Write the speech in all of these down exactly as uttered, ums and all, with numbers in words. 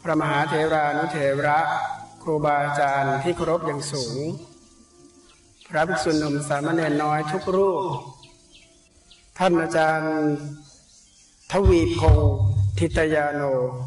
ระมหาเถรานุเถระครูบาอาจารย์ที่เคารพอย่างสูงพระภิกษุหนุ่มสามเณรน้อยทุกรูปท่านอาจารย์ทวีพงษ์ทิตยาโน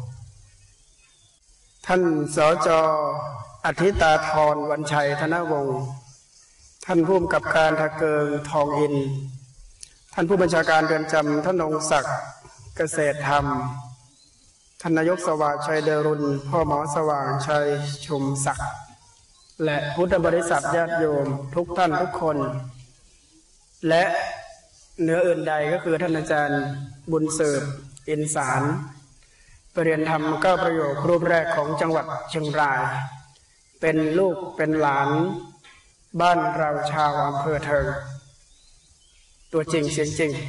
ท่านสจ.อธิตาธรวันชัยธนวงศ์ท่านผู้กำกับการทะเกิงทองอินท่านผู้บัญชาการเรือนจำท่านองศักดิ์เกษตรธรรมท่านนายกสว่างชัยเดรุณพ่อหมอสว่างชัยชุมศักดิ์และพุทธบริษัทญาติโยมทุกท่านทุกคนและเหนืออื่นใดก็คือท่านอาจารย์บุญสืบอินสารปรริญญาธรรมเก้าประโยครูปแรกของจังหวัดเชียงรายเป็นลูกเป็นหลานบ้านเราชาวอำเภอเทิงตัวจริงเสียงจริง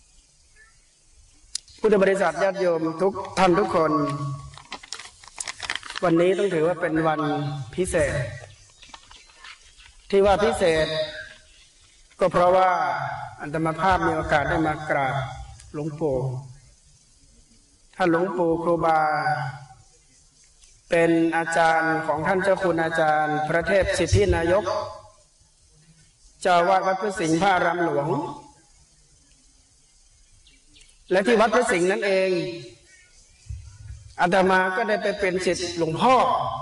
พุทธบริษัทญาติโยมทุกท่านทุกคนวันนี้ต้องถือว่าเป็นวันพิเศษที่ว่าพิเศษก็เพราะว่าอาตมาภาพมีโอกาสได้มากราบหลวงปู่ท่านหลวงปู่ครูบาเป็นอาจารย์ของท่านเจ้าคุณอาจารย์พระเทพสิทธินายกเจ้าวาดวัดพระสิงห์พระอารามหลวงและที่วัดพระสิงห์นั้นเองอาตมาก็ได้ไปเป็นศิษย์หลวงพ่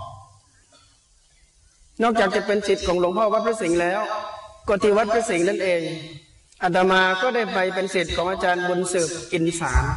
อนอกจากจะเป็นศิษย์ของหลวงพ่อวัดพระสิงห์แล้วก็ที่วัดพระสิงห์นั่นเองอาตมาก็ได้ไปเป็นศิษย์ของอาจารย์บุญสืบอินสาร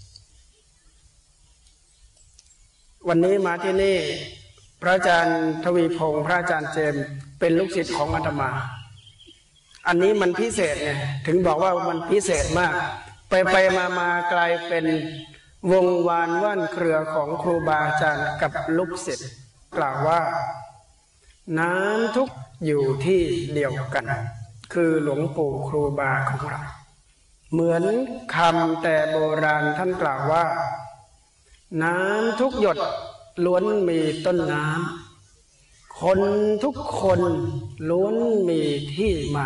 วันนี้มาที่นี่พระอาจารย์ทวีพงษ์พระอาจารย์เจมส์เป็นลูกศิษย์ของอาตมาอันนี้มันพิเศษไงถึงบอกว่ามันพิเศษมากไปไปมามากลายเป็นวงวานว่านเครือของครูบาอาจารย์กับลูกศิษย์กล่าวว่าน้ำทุกอยู่ที่เดียวกันคือหลวงปู่ครูบาของเราเหมือนคำแต่โบราณท่านกล่าวว่าน้ำทุกหยดล้วนมีต้นน้ำคนทุกคนล้วนมีที่มา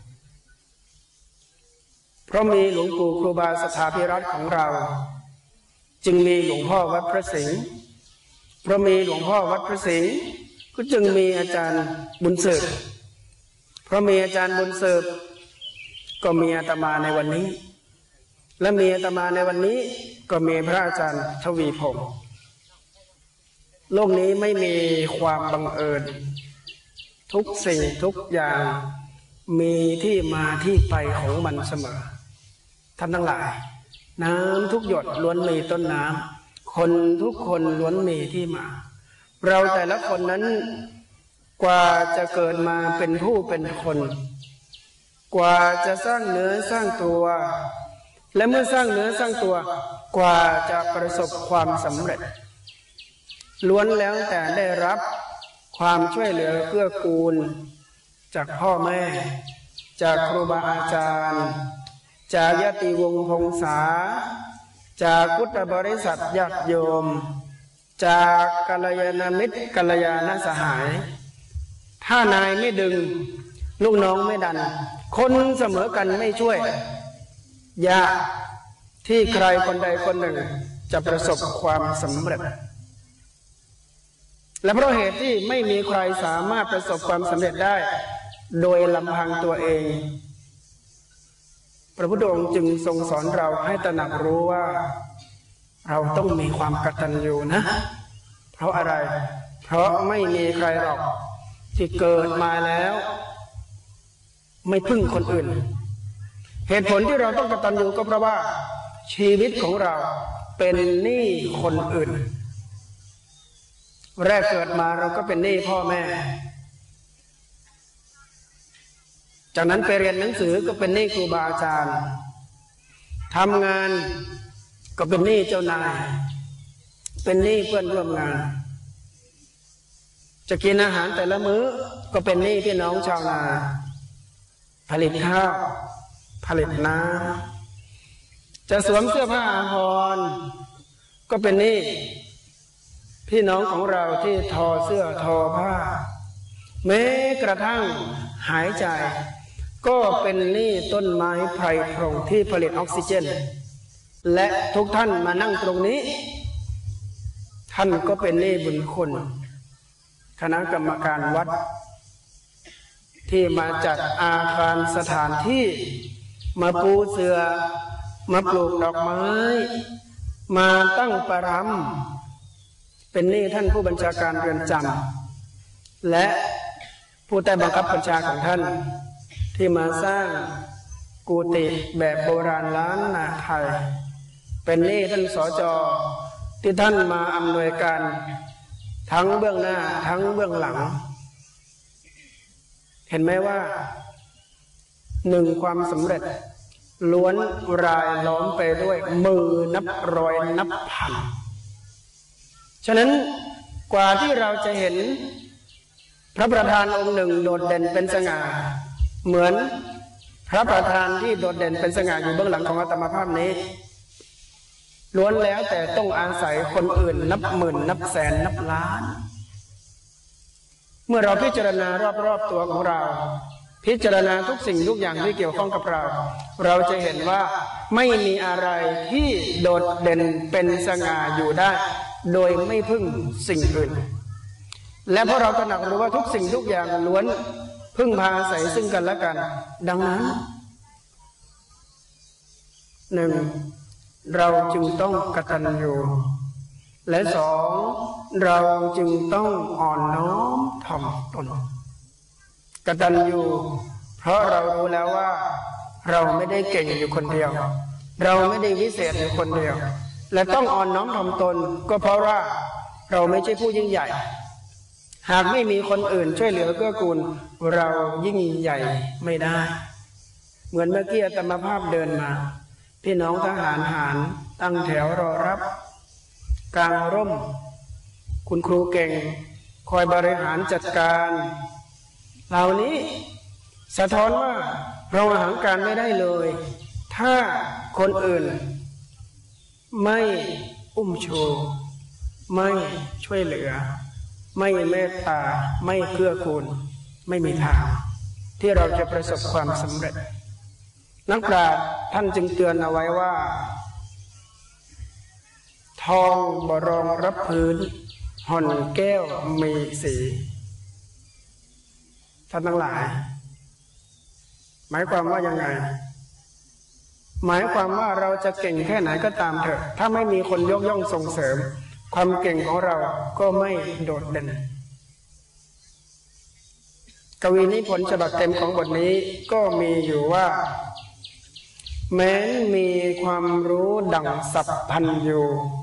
เพราะมีหลวงปู่ครูบาสถาภิรัตน์ของเราจึงมีหลวงพ่อวัดพระสิงห์เพราะมีหลวงพ่อวัดพระสิงห์ก็จึงมีอาจารย์บุญสืบเพราะมีอาจารย์บุญสืบก็มีอาตมาในวันนี้และมีอาตมาในวันนี้ก็มีพระอาจารย์ทวีพงษ์โลกนี้ไม่มีความบังเอิญทุกสิ่งทุกอย่างมีที่มาที่ไปของมันเสมอท่านทั้งหลายน้ำทุกหยดล้วนมีต้นน้ำคนทุกคนล้วนมีที่มาเราแต่ละคนนั้นกว่าจะเกิดมาเป็นผู้เป็นคนกว่าจะสร้างเนื้อสร้างตัวและเมื่อสร้างเนื้อสร้างตัวกว่าจะประสบความสำเร็จล้วนแล้วแต่ได้รับความช่วยเหลือเกื้อกูลจากพ่อแม่จากครูบาอาจารย์จากญาติวงศ์พงษาจากพุทธบริษัทญาติโยมจากกัลยาณมิตรกัลยาณสหายถ้านายไม่ดึงลูกน้องไม่ดันคนเสมอกันไม่ช่วยยากที่ใครคนใดคนหนึ่งจะประสบความสำเร็จและเพราะเหตุที่ไม่มีใครสามารถประสบความสำเร็จได้โดยลำพังตัวเองพระพุทธองค์จึงทรงสอนเราให้ตระหนักรู้ว่าเราต้องมีความกตัญญูนะเพราะอะไรเพราะไม่มีใครหรอกที่เกิดมาแล้วไม่พึ่งคนอื่นเหตุผลที่เราต้องกตัญญูก็เพราะว่าชีวิตของเราเป็นหนี้คนอื่นแรกเกิดมาเราก็เป็นหนี้พ่อแม่จากนั้นไปเรียนหนังสือก็เป็นหนี้ครูบาอาจารย์ทำงานก็เป็นหนี้เจ้านายเป็นหนี้เพื่อนร่วมงานจะกินอาหารแต่ละมื้อก็เป็นหนี้พี่น้องชาวนาผลิตข้าวผลิตน้ำจะสวมเสื้อผ้าอาภรณ์ก็เป็นหนี้พี่น้องของเราที่ทอเสื้อทอผ้าแม้กระทั่งหายใจก็เป็นหนี้ต้นไม้ไผ่พรงที่ผลิตออกซิเจนและทุกท่านมานั่งตรงนี้ทท่านก็เป็นหนี้บุญคุณคณะกรรมการวัดที่มาจัดอาคารสถานที่มาปูเสื่อมาปลูกดอกไม้มาตั้งประรำเป็นหนี้ท่านผู้บัญชาการเรือนจำและผู้ใต้บังคับบัญชาของท่านที่มาสร้างกุฏิแบบโบราณล้านนาไทยเป็นหนี้ท่านสจ.ที่ท่านมาอำนวยการทั้งเบื้องหน้าทั้งเบื้องหลังเห็นไหมว่าหนึ่งความสำเร็จล้วนรายล้อมไปด้วยมือนับร้อยนับพันฉะนั้นกว่าที่เราจะเห็นพระประธานองค์หนึ่งโดดเด่นเป็นสง่าเหมือนพระประธานที่โดดเด่นเป็นสง่าอยู่เบื้องหลังของอาตมาภาพนี้ล้วนแล้วแต่ต้องอาศัยคนอื่นนับหมื่นนับแสนนับล้านเมื่อเราพิจารณารอบๆตัวของเราพิจารณาทุกสิ่งทุกอย่างที่เกี่ยวข้องกับเราเราจะเห็นว่าไม่มีอะไรที่โดดเด่นเป็นสง่าอยู่ได้โดยไม่พึ่งสิ่งอื่นและเพราะเราตระหนักรู้ว่าทุกสิ่งทุกอย่างล้วนพึ่งพาอาศัยซึ่งกันและกันดังนั้นหนึ่งเราจึงต้องกตัญญูและสองเราจึงต้องอ่อนน้อมถ่อมตนกตัญญูเพราะเรารู้แล้วว่าเราไม่ได้เก่งอยู่คนเดียวเราไม่ได้วิเศษอยู่คนเดียวและต้องอ่อนน้อมถ่อมตนก็เพราะว่าเราไม่ใช่ผู้ยิ่งใหญ่หากไม่มีคนอื่นช่วยเหลือเกื้อกูลเรายิ่งใหญ่ไม่ได้เหมือนเมื่อกี้อาตมาภาพเดินมาพี่น้องทหารหารตั้งแถวรอรับกลางร่มคุณครูเก่งคอยบริหารจัดการเหล่านี้สะท้อนว่าเราหาการไม่ได้เลยถ้าคนอื่นไม่อุ้มชูไม่ช่วยเหลือไม่เมตตาไม่เกื้อกูลไม่มีทางที่เราจะประสบความสำเร็จนักปราชญ์ท่านจึงเตือนเอาไว้ว่าทองบ่รองรับพื้นห่อนแก้วมีสีท่านทั้งหลายหมายความว่ายังไงหมายความว่าเราจะเก่งแค่ไหนก็ตามเถอะถ้าไม่มีคนยกย่องส่งเสริมความเก่งของเราก็ไม่โดดเด่นกวีนิพนธ์ฉบับเต็มของบทนี้ก็มีอยู่ว่าแม้นมีความรู้ดั่งสัพพันยู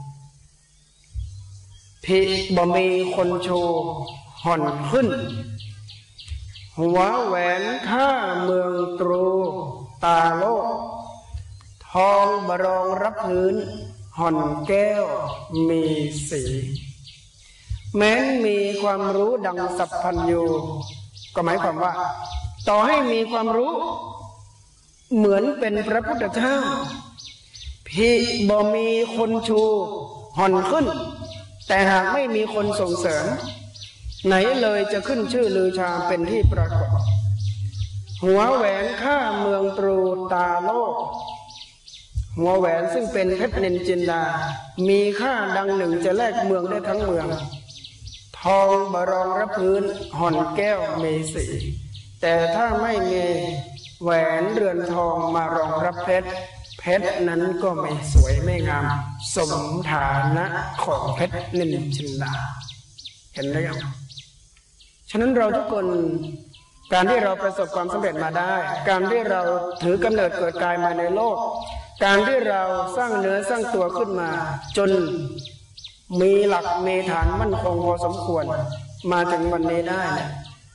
พิบ่มีคนโชว์ห่อนขึ้นหัวแหวนข้าเมืองตรูตาโลกทองบรองรับพื้นห่อนแก้วมีสีแม้นมีความรู้ดังสัพพันยูก็หมายความว่าต่อให้มีความรู้เหมือนเป็นพระพุทธเจ้าพี่บ่มีคนชูห่อนขึ้นแต่หากไม่มีคนส่งเสริมไหนเลยจะขึ้นชื่อลือชาเป็นที่ปรากฏหัวแหวนข้าเมืองตรูตาโลกหัวแหวนซึ่งเป็นเพชรนินจินดามีค่าดังหนึ่งจะแลกเมืองได้ทั้งเมืองทองบรองรับพื้นห่อนแก้วมีสีแต่ถ้าไม่มีแหวนเรือนทองมารองรับเพชรเพชรนั้นก็ไม่สวยไม่งามสมฐานะของเพชรนินจินดาเห็นหรือยังฉะนั้นเราทุกคนการที่เราประสบความสำเร็จมาได้การที่เราถือกำเนิดเกิดกายมาในโลกการที่เราสร้างเนื้อสร้างตัวขึ้นมาจนมีหลักมีฐานมั่นคงพอสมควรมาถึงวันนี้ได้เนี่ย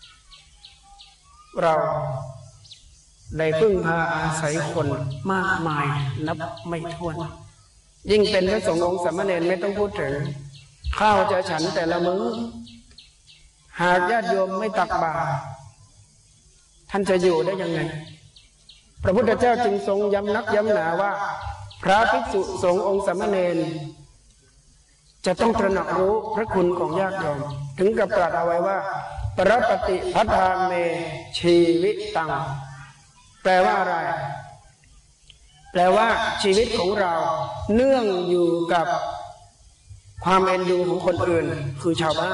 เราได้พึ่งพาอาศัยคนมากมายนับไม่ถ้วนยิ่งเป็นพระสงฆ์องค์สามเณรไม่ต้องพูดถึงข้าวจะฉันแต่ละมื้อหากญาติโยมไม่ตักบาตรท่านจะอยู่ได้ยังไงพระพุทธเจ้าจึงทรงย้ำนักย้ำหนาว่าพระภิกษุสงฆ์องค์สามเณรจะต้องตระหนักรู้พระคุณของญาติโยมถึงกับตรัสเอาไว้ว่าปรปฏิภัทธาเมชีวิตตังแปลว่าอะไรแปลว่าชีวิตของเราเนื่องอยู่กับความเอ็นดูของคนอื่นคือชาวบ้าน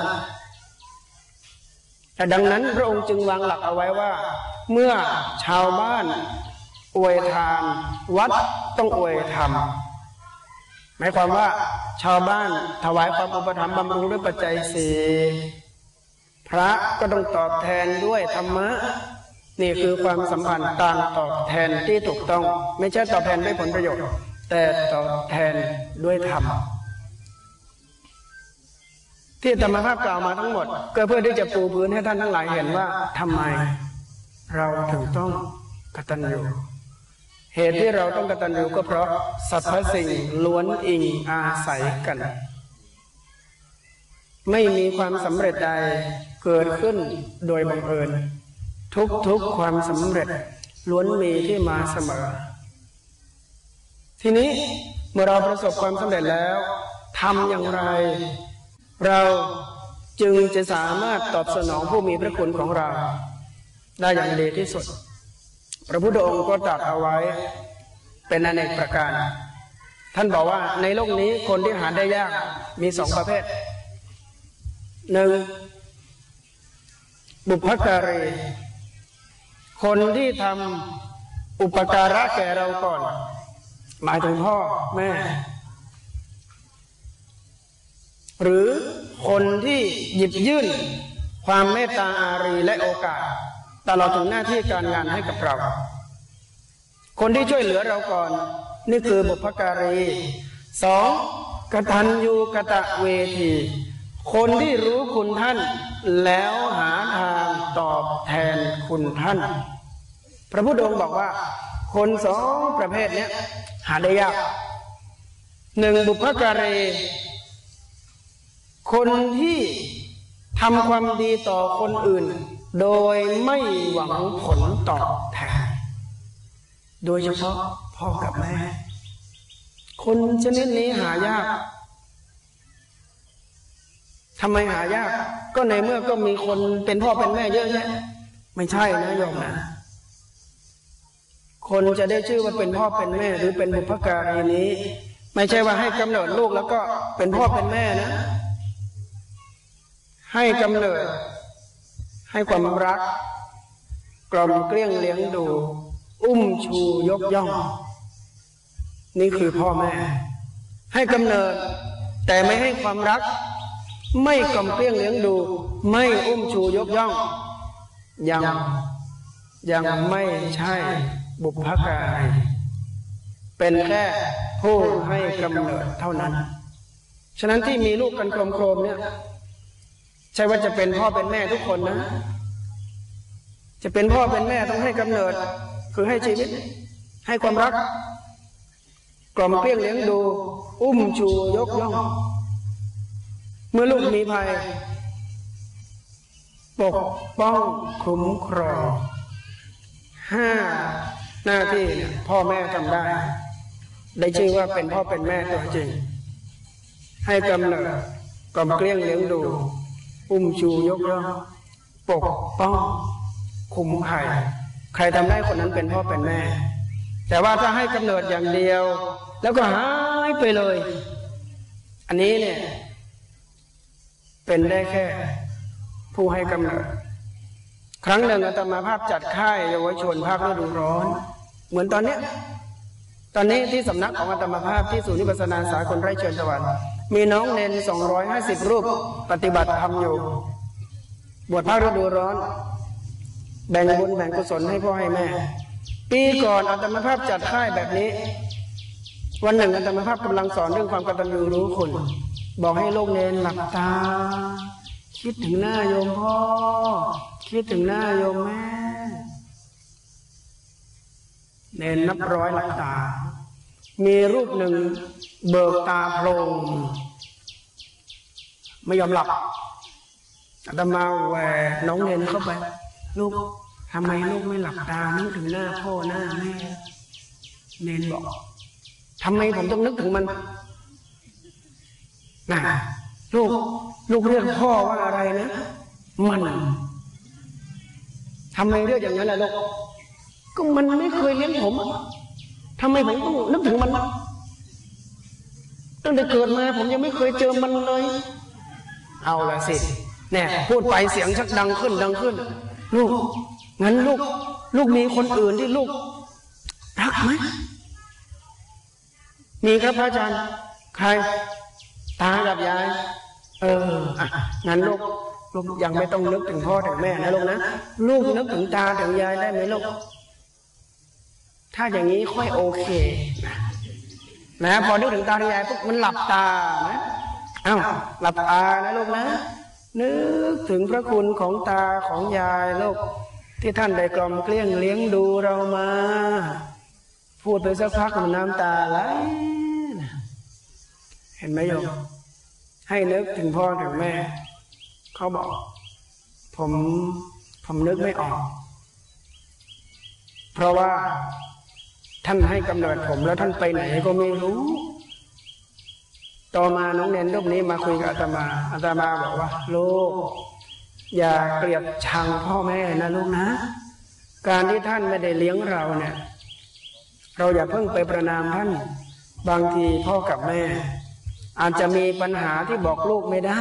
แต่ดังนั้นพระองค์จึงวางหลักเอาไว้ว่าเมื่อชาวบ้านอวยทานวัดต้องอวยธรรมหมายความว่าชาวบ้านถวายความอุปถัมภ์บำรุงด้วยปัจจัยสี่พระก็ต้องตอบแทนด้วยธรรมะนี่คือความสัมพันธ์ต่างตอบแทนที่ถูกต้องไม่ใช่ตอบแทนด้วยผลประโยชน์แต่ตอบแทนด้วยธรรมที่ธรรมภาพกล่าวมาทั้งหมดก็เพื่อที่จะปูพื้นให้ท่านทั้งหลายเห็นว่าทำไมเราถึงต้องกตัญญูเหตุที่เราต้องกตัญญูก็เพราะสรรพสิ่งล้วนอิงอาศัยกันไม่มีความสำเร็จใดเกิดขึ้นโดยบังเอิญทุกๆความสำเร็จล้วนมีที่มาเสมอทีนี้เมื่อเราประสบความสำเร็จแล้วทำอย่างไรเราจึงจะสามารถตอบสนองผู้มีพระคุณของเราได้อย่างดีที่สุดพระพุทธองค์ก็ตรัสเอาไว้เป็นอเนกประการท่านบอกว่าในโลกนี้คนที่หาได้ยากมีสองประเภทหนึ่งบุพการีคนที่ทำอุปการะแก่เราก่อนหมายถึงพ่อแม่หรือคนที่หยิบยื่นความเมตตาอารีและโอกาสตลอดถึงหน้าที่การงานให้กับเราคนที่ช่วยเหลือเราก่อนนี่คือบุพการีสองกตัญญูกตเวทีคนที่รู้คุณท่านแล้วหาทางตอบแทนคุณท่านพระพุทธองค์บอกว่าคนสองประเภทนี้หาได้ยากหนึ่งบุพการีคนที่ทำความดีต่อคนอื่นโดยไม่หวังผลตอบแทนโดยเฉพาะพ่อกับแม่คนชนิดนี้หายากทำไมหายากก็ในเมื่อก็มีคนเป็นพ่อเป็นแม่เยอะแยะไม่ใช่นะโยมนะคนจะได้ชื่อว่าเป็นพ่อเป็นแม่หรือเป็นบุพการีนี้ไม่ใช่ว่าให้กำเนิดลูกแล้วก็เป็นพ่อเป็นแม่นะให้กำเนิดให้ความรักกล่อมเกลี้ยงเลี้ยงดูอุ้มชูยกย่องนี่คือพ่อแม่ให้กำเนิดแต่ไม่ให้ความรักไม่กล่อมเกลี้ยงเลี้ยงดูไม่อุ้มชูยกย่องยังยังไม่ใช่บุพการีเป็นแค่ผู้ให้กำเนิดเท่านั้นฉะนั้นที่มีลูกกันโครมๆเนี่ยใช่ว่าจะเป็นพ่อเป็นแม่ทุกคนนะจะเป็นพ่อเป็นแม่ต้องให้กำเนิดคือให้ชีวิตให้ความรักกล่อมเกลี้ยงเลี้ยงดูอุ้มชูยกย่องเมื่อลูกมีภัยปกป้องคุ้มครองห้าหน้าที่พ่อแม่ทำได้ได้ชื่อว่าเป็นพ่อเป็นแม่ตัวจริงให้กำเนิดกล่อมเกลี้ยงเลี้ยงดูอุ้มชูยกย่องปกป้องคุ้มภัยใครทำได้คนนั้นเป็นพ่อเป็นแม่แต่ว่าถ้าให้กำเนิดอย่างเดียวแล้วก็หายไปเลยอันนี้เนี่ยเป็นได้แค่ผู้ให้กำเนิดครั้งหนึ่งอาตมาภาพจัดค่ายเยาวชนภาคฤดูร้อนเหมือนตอนเนี้ยตอนนี้ที่สำนักของอาตมาภาพที่ศูนย์วิปัสสนาสากลไร่เชิญตะวันมีน้องเนนสองร้อยห้าสิบรูปปฏิบัติธรรมอยู่บวชภาคฤดูร้อนแบ่งบุญแบ่งกุศลให้พ่อให้แม่ปีก่อนอาตมาภาพจัดค่ายแบบนี้วันหนึ่งอาตมาภาพกำลังสอนเรื่องความกตัญญูรู้คุณบอกให้ลูกเนนหลับตาคิดถึงหน้าโยมพ่อคิดถึงหน้าโยมแม่เนนนับร้อยหลับตามีรูปหนึ่งเบิกตาโพลงไม่ยอมหลับอาตมาแหวน้องเนนเข้าไปลูกทำไมลูกไม่หลับตานึกถึงหน้าพ่อหน้าแม่เนนบอกทำไมผมต้องนึกถึงมันน่ะลูกลูกเรียกพ่อว่าอะไรนะมันทำไมเรียกอย่างนั้นล่ะลูกก็มันไม่เคยเลี้ยงผมทำไมผมต้องนึกถึงมันตั้งแต่เกิดมาผมยังไม่เคยเจอมันเลยเอาละสิเนี่ยพูดไปเสียงชักดังขึ้นดังขึ้นลูกงั้นลูกลูกมีคนอื่นที่ลูกรักไหมมีครับพระอาจารย์ใครตากับยายเอออ่ะงั้นลูกลูกยังไม่ต้องนึกถึงพ่อถึงแม่นะลูกนะลูกนึกถึงตาถึงยายได้ไหมลูกถ้าอย่างนี้ค่อยโอเคนะพอนึกถึงตาถึงยายปุ๊บมันหลับตานะอ้าวหลับตานะลูกนะนึกถึงพระคุณของตาของยายลูกที่ท่านได้กล่อมเกลี้ยงเลี้ยงดูเรามาพูดไปสักพักมันน้ำตาไหลเห็นไหมโยมให้นึกถึงพ่อถึงแม่เขาบอกผมผมนึกไม่ออกเพราะว่าท่านให้กำเนิดผมแล้วท่านไปไหนก็ไม่รู้ต่อมาน้องเนนรูปนี้มาคุยกับอาตมาอาตมาบอกว่าลูกอย่าเกลียดชังพ่อแม่นะลูกนะการที่ท่านไม่ได้เลี้ยงเราเนี่ยเราอย่าเพิ่งไปประณามท่านบางทีพ่อกับแม่อาจจะมีปัญหาที่บอกลูกไม่ได้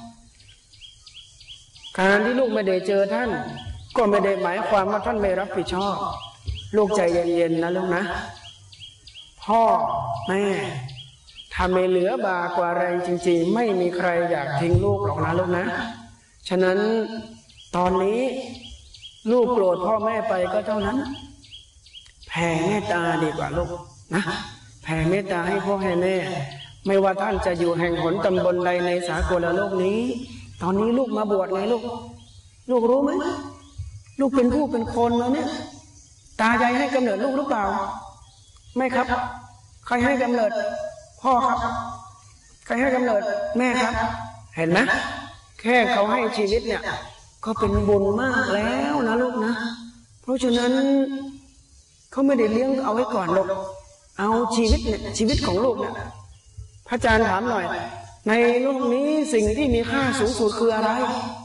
การที่ลูกไม่ได้เจอท่านก็ไม่ได้หมายความว่าท่านไม่รับผิดชอบลูกใจเย็นๆนะลูกนะพ่อแม่ถ้าไม่เหลือบากว่าอะไรจริงๆไม่มีใครอยากทิ้งลูกหรอกนะลูกนะฉะนั้นตอนนี้ลูกโกรธพ่อแม่ไปก็เท่านั้นแผ่เมตตาดีกว่าลูกนะแผ่เมตตาให้พ่อให้แม่ไม่ว่าท่านจะอยู่แห่งหนตำบลใดในสากลโลกนี้ตอนนี้ลูกมาบวชไงลูกลูกรู้ไหมลูกเป็นผู้เป็นคนแล้วเนี่ยตายายให้กำเนิดลูกหรือเปล่าไม่ครับใครให้กำเนิดพ่อครับใครให้กำเนิดแม่ครับเห็นไหมแค่เขาให้ชีวิตเนี่ยก็เป็นบุญมากแล้วนะลูกนะเพราะฉะนั้นเขาไม่ได้เลี้ยงเอาไว้ก่อนลูกเอาชีวิตเนี่ยชีวิตของลูกเนี่ยพระอาจารย์ถามหน่อยในโลกนี้สิ่งที่มีค่าสูงสุดคืออะไร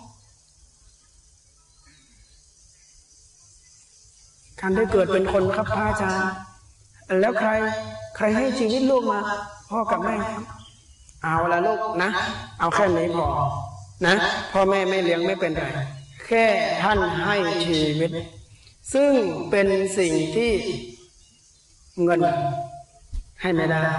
การได้เกิดเป็นคนครับพระอาจารย์แล้วใครใครให้ชีวิตลูกมาพ่อกับแม่เอาละลูกนะเอาแค่นี้พอนะพ่อแม่ไม่เลี้ยงไม่เป็นไรแค่ท่านให้ชีวิตซึ่งเป็นสิ่งที่เงินให้ไม่ได้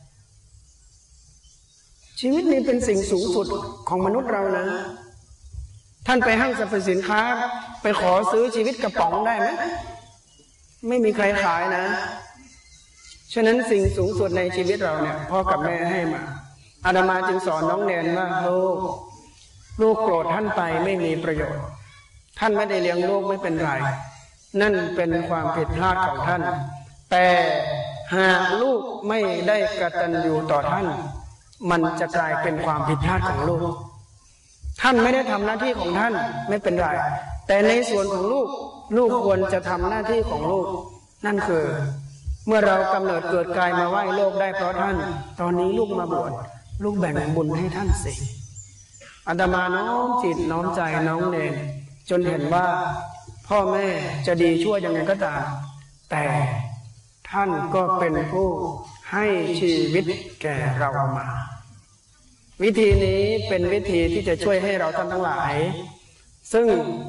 ชีวิตนี้เป็นสิ่งสูงสุดของมนุษย์เรานะท่านไปห้างสรรพสินค้าไปขอซื้อชีวิตกระป๋องได้ไหมไม่มีใครขายนะฉะนั้นสิ่งสูงสุดในชีวิตเราเนี่ยพ่อกับแม่ให้มาอาตมาจึงสอนน้องแนนว่าลูกลูกโกรธท่านไปไม่มีประโยชน์ท่านไม่ได้เลี้ยงลูกไม่เป็นไรนั่นเป็นความผิดพลาดของท่านแต่หากลูกไม่ได้กตัญญูต่อท่านมันจะกลายเป็นความผิดพลาดของลูกท่านไม่ได้ทำหน้าที่ของท่านไม่เป็นไรแต่ในส่วนของลูกลูกควรจะทำหน้าที่ของลูกนั่นคือเมื่อเรากำเนิดเกิดกายมาไหว้โลกได้เพราะท่านตอนนี้ลูกมาบวชลูกแบ่งบุญให้ท่านสิอาตมาน้อมจิตน้อมใจน้องเนรจนเห็นว่าพ่อแม่จะดีชั่วยังไงก็ตามแต่ท่านก็เป็นผู้ให้ชีวิตแก่เรามาวิธีนี้เป็นวิธีที่จะช่วยให้เราท่านทั้งหลายซึ่ง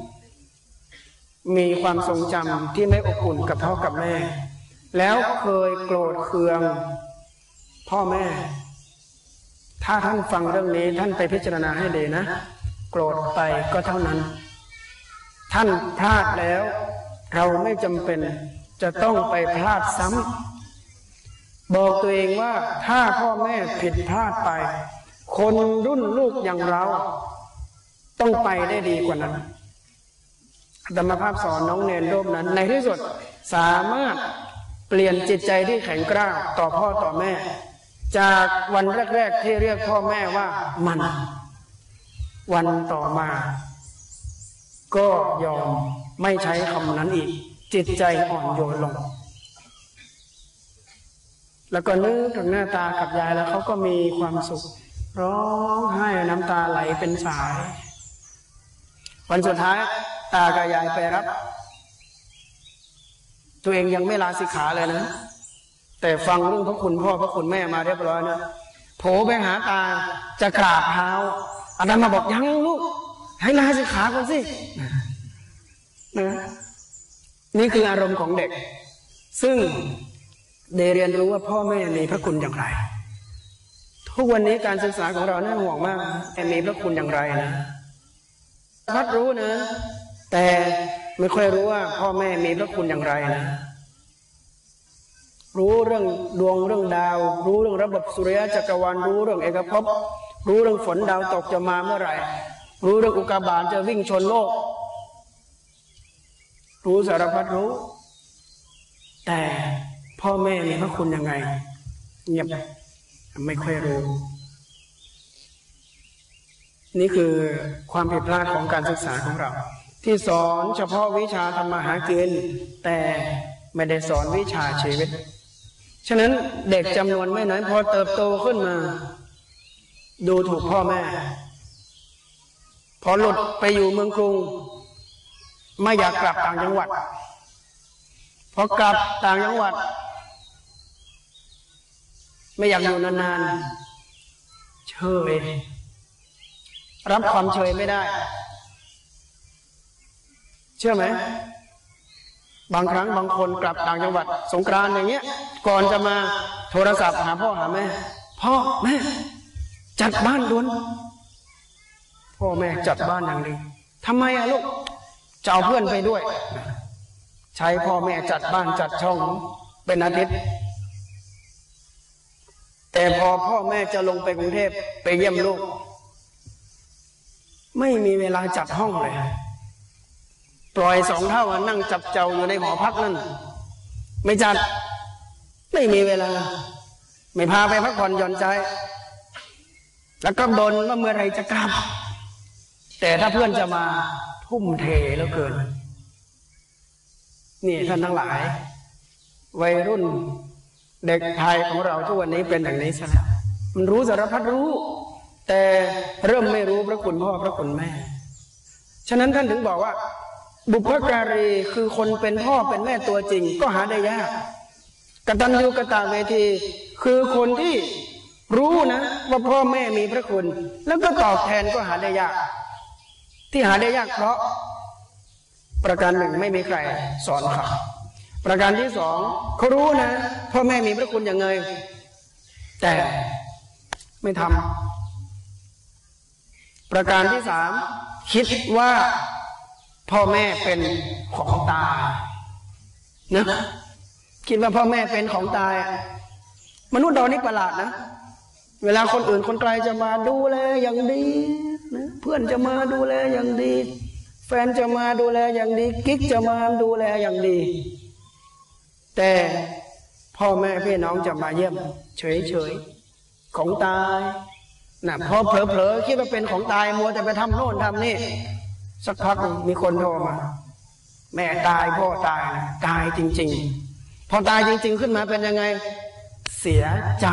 มีความทรงจำที่ไม่อบอุ่นกับพ่อกับแม่แล้วเคยโกรธเคืองพ่อแม่ถ้าท่านฟังเรื่องนี้ท่านไปพิจารณาให้ดีนะโกรธไปก็เท่านั้นท่านพลาดแล้วเราไม่จำเป็นจะต้องไปพลาดซ้ำบอกตัวเองว่าถ้าพ่อแม่ผิดพลาดไปคนรุ่นลูกอย่างเราต้องไปได้ดีกว่านั้นอาตมาภาพสอนน้องเนรรูปนั้นในที่สุดสามารถเปลี่ยนจิตใจที่แข็งกร้าวต่อพ่อต่อแม่จากวันแรกๆที่เรียกพ่อแม่ว่ามันวันต่อมาก็ยอมไม่ใช้คำนั้นอีกจิตใจอ่อนโยนลงแล้วก็นึกถึงหน้าตากับยายแล้วเขาก็มีความสุขร้องไห้น้ำตาไหลเป็นสายวันสุดท้ายตากับยายไปรับตัวเองยังไม่ลาสิกขาเลยนะแต่ฟังเรื่องพระคุณพ่อพระคุณแม่มาเรียบร้อยนะพผไปหาตาจะกราบเท้าอาตมาบอกยังลูกให้ลาสิขาก่อนสินะนี่คืออารมณ์ของเด็กซึ่งได้เรียนรู้ว่าพ่อแม่มีพระคุณอย่างไรทุกวันนี้การศึกษาของเราน่าห่วงมากแต่มีพระคุณอย่างไรนะพัดรู้นะแต่ไม่ค่อยรู้ว่าพ่อแม่มีพระคุณอย่างไรนะรู้เรื่องดวงเรื่องดาวรู้เรื่องระบบสุริยะจักรวาลรู้เรื่องเอกภพรู้เรื่องฝนดาวตกจะมาเมื่อไหร่รู้เรื่องอุกกาบาตจะวิ่งชนโลกรู้สารพัดรู้แต่พ่อแม่มีพระคุณยังไงเงียบไม่ค่อยรู้นี่คือความผิดพลาดของการศึกษาของเราที่สอนเฉพาะวิชาทำมาหากินแต่ไม่ได้สอนวิชาชีวิตฉะนั้นเด็กจำนวนไม่น้อยพอเติบโตขึ้นมาดูถูกพ่อแม่พอหลุดไปอยู่เมืองกรุงไม่อยากกลับต่างจังหวัดพอกลับต่างจังหวัดไม่อยากอยู่นานๆเฉยรับความเฉยไม่ได้เชื่อไหมบางครั้งบางคนกลับต่างจังหวัดสงกรานต์อย่างเงี้ยก่อนจะมาโทรศัพท์หาพ่อหาแม่พ่อแม่จัดบ้านด่วนพ่อแม่จัดบ้านอย่างดีทำไมอะลูกจะเอาเพื่อนไปด้วยใช้พ่อแม่จัดบ้านจัดช่องเป็นอาทิตย์แต่พอพ่อแม่จะลงไปกรุงเทพไปเยี่ยมลูกไม่มีเวลาจัดห้องเลยปล่อยสองเท่านั่งจับเจ้าอยู่ในหอพักนั่นไม่จัดไม่มีเวลาไม่พาไปพักผ่อนหย่อนใจแล้วก็บ่นว่าเมื่อไรจะกลับแต่ถ้าเพื่อนจะมาทุ่มเทเหลือเกินนี่ท่านทั้งหลายวัยรุ่นเด็กไทยของเราทุกวันนี้เป็นอย่างนี้ซะแล้วมันรู้สารพัดรู้แต่เริ่มไม่รู้พระคุณพ่อพระคุณแม่ฉะนั้นท่านถึงบอกว่าบุพการีคือคนเป็นพ่อเป็นแม่ตัวจริงก็หาได้ยากกตัญญูกตเวทีคือคนที่รู้นะว่าพ่อแม่มีพระคุณแล้วก็ตอบแทนก็หาได้ยากที่หาได้ยากเพราะประการหนึ่งไม่มีใครสอนเขาประการที่สองเขารู้นะพ่อแม่มีพระคุณอย่างไงแต่ไม่ทำประการที่สามคิดว่าพ่อแม่เป็นของตายนะคิดว่าพ่อแม่เป็นของตายมนุษย์เรานี่ประหลาดนะเวลาคนอื่นคนไกลจะมาดูแลอย่างดีนะเพื่อนจะมาดูแลอย่างดีแฟนจะมาดูแลอย่างดีกิ๊กจะมาดูแลอย่างดีแต่พ่อแม่พี่น้องจะมาเยี่ยมเฉยๆของตายนะพอเผลอๆคิดว่าเป็นของตายมัวแต่ไปทำโน่นทำนี่สักพักมีคนโทรมาแม่ตายพ่อตายนะตายจริงๆพอตายจริงๆขึ้นมาเป็นยังไงเสียใจ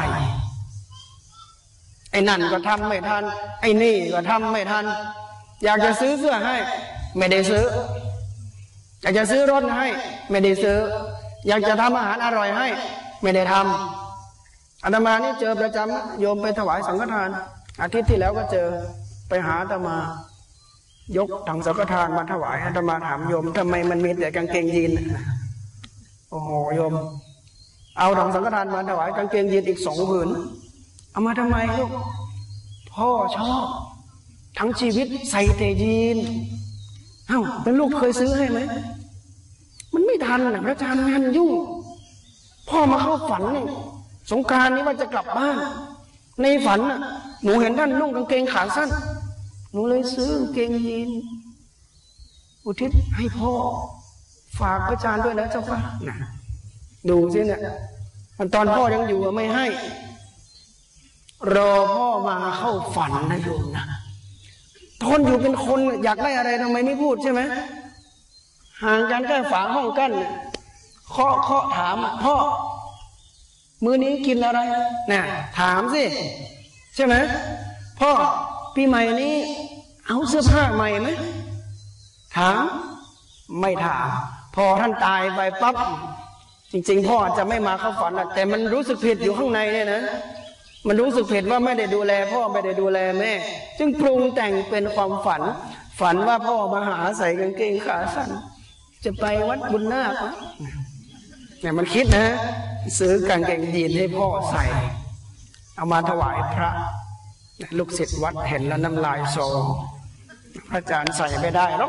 ไอ้นั่นก็ทำไม่ทันไอ้นี่ก็ทำไม่ทันอยากจะซื้อเสื้อให้ไม่ได้ซื้ออยากจะซื้อรถให้ไม่ได้ซื้ออยากจะทำอาหารอร่อยให้ไม่ได้ทำอาตมานี่เจอประจำโยมไปถวายสังฆทานอาทิตย์ที่แล้วก็เจอไปหาอาตมายกถังสังฆทานมาถวายอาตมาถามโยมทำไมมันมีแต่กางเกงยีนโอ้โหโยมเอาถังสังฆทานมาถวายกางเกงยีนอีกสองผืนเอามาทำไมลูกพ่อชอบทั้งชีวิตใส่แต่ยีนเอ้าเป็นลูกเคยซื้อให้ไหมมันไม่ทันนะพระอาจารย์งานยุ่งพ่อมาเข้าฝันนี่สงกรานต์นี้ว่าจะกลับบ้านในฝันน่ะหนูเห็นท่านนุ่งกางเกงขาสั้นหนูเลยซื้อกางเกงยีนอุทิศให้พ่อฝากพระอาจารย์ด้วยนะเจ้าค่ะนะดูสิเนี่ยตอนพ่อยังอยู่ไม่ให้รอพ่อมาเข้าฝันนะโยมนะทนอยู่เป็นคนอยากได้อะไรทำไมไม่พูดใช่ไหมห่างกันแค่ฝาห้องกั้นเคาะเคาะถามพ่อมื้อนี้กินอะไรน่ะถามสิใช่ไหมพ่อปีใหม่นี้เอาเสื้อผ้าใหม่ไหมถามไม่ถามพอท่านตายไปปั๊บจริงๆพ่อจะไม่มาเข้าฝันแต่มันรู้สึกผิดอยู่ข้างในเนี่ยนะมันรู้สึกผิดว่าไม่ได้ดูแลพ่อไม่ได้ดูแลแม่จึงปรุงแต่งเป็นความฝันฝันว่าพ่อมาหาใส่กางเกงขาสั้นจะไปวัดบุญนาคเนี่ยมันคิดนะซื้อกางเกงยีนให้พ่อใส่เอามาถวายพระลูกศิษย์วัดเห็นแล้วน้ำลายโซพระอาจารย์ใส่ไม่ได้หรอก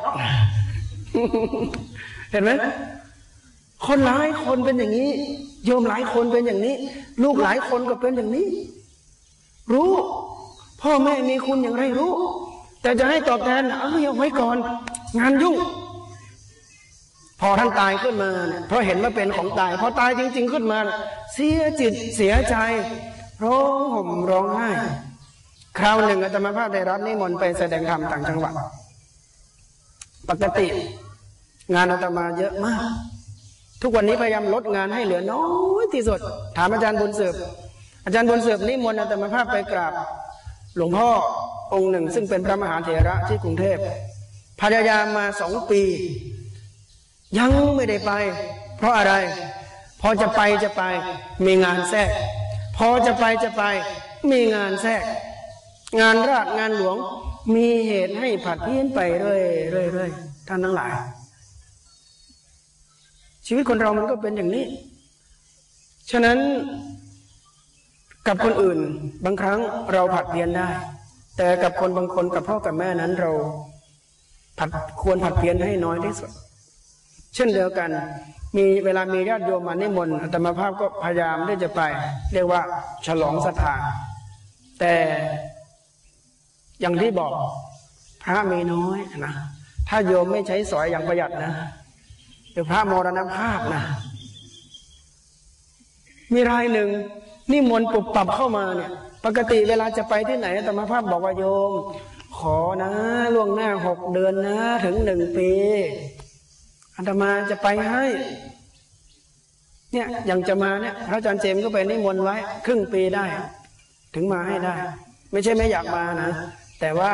เห็นไหมคนหลายคนเป็นอย่างนี้โยมหลายคนเป็นอย่างนี้ลูกหลายคนก็เป็นอย่างนี้รู้พ่อแม่มีคุณอย่างไรรู้แต่จะให้ตอบแทนเอาไว้ก่อนงานยุ่งพอท่านตายขึ้นมาเนี่ยเพราะเห็นว่าเป็นของตายพอตายจริงๆขึ้นมาเสียจิตเสียใจร้องห่มร้องไห้คราวหนึ่งอาตมาภาพได้รับนิมนต์ไปแสดงธรรมต่างจังหวัดปกติงานอาตมาเยอะมากทุกวันนี้พยายามลดงานให้เหลือน้อยที่สุดถามอาจารย์บุญเสืบอาจารย์บุญเสืบนิมนต์อาตมาภาพไปกราบหลวงพ่อองค์หนึ่งซึ่งเป็นพระมหาเถระที่กรุงเทพพยายามมาสองปียังไม่ได้ไปเพราะอะไรพอจะไปจะไปมีงานแทรกพอจะไปจะไปมีงานแทรกงานราชงานหลวงมีเหตุให้ผัดเพี้ยนไปเรื่อยเรื่อยเรื่อยท่านทั้งหลายชีวิตคนเรามันก็เป็นอย่างนี้ฉะนั้นกับคนอื่นบางครั้งเราผัดเพี้ยนได้แต่กับคนบางคนกับพ่อกับแม่นั้นเราผัดควรผัดเพี้ยนให้น้อยที่สุดเช่นเดียวกันมีเวลามีญาติโยมมานิมนต์อาตมาภาพก็พยายามที่จะไปเรียกว่าฉลองศรัทธาแต่อย่างที่บอกพระมีน้อยนะถ้าโยมไม่ใช้สอยอย่างประหยัดนะเดี๋ยวพระมรณภาพนะมีรายหนึ่งนิมนต์ปุบปับเข้ามาเนี่ยปกติเวลาจะไปที่ไหนอาตมาภาพบอกว่าโยมขอนะล่วงหน้าหกเดือนนะถึงหนึ่งปีอาตมาจะไปให้เนี่ยอย่างจะมาเนี่ยพระอาจารย์เจมส์ก็ไปนิมนต์ไว้ครึ่งปีได้ถึงมาให้ได้ไม่ใช่ไม่อยากมานะแต่ว่า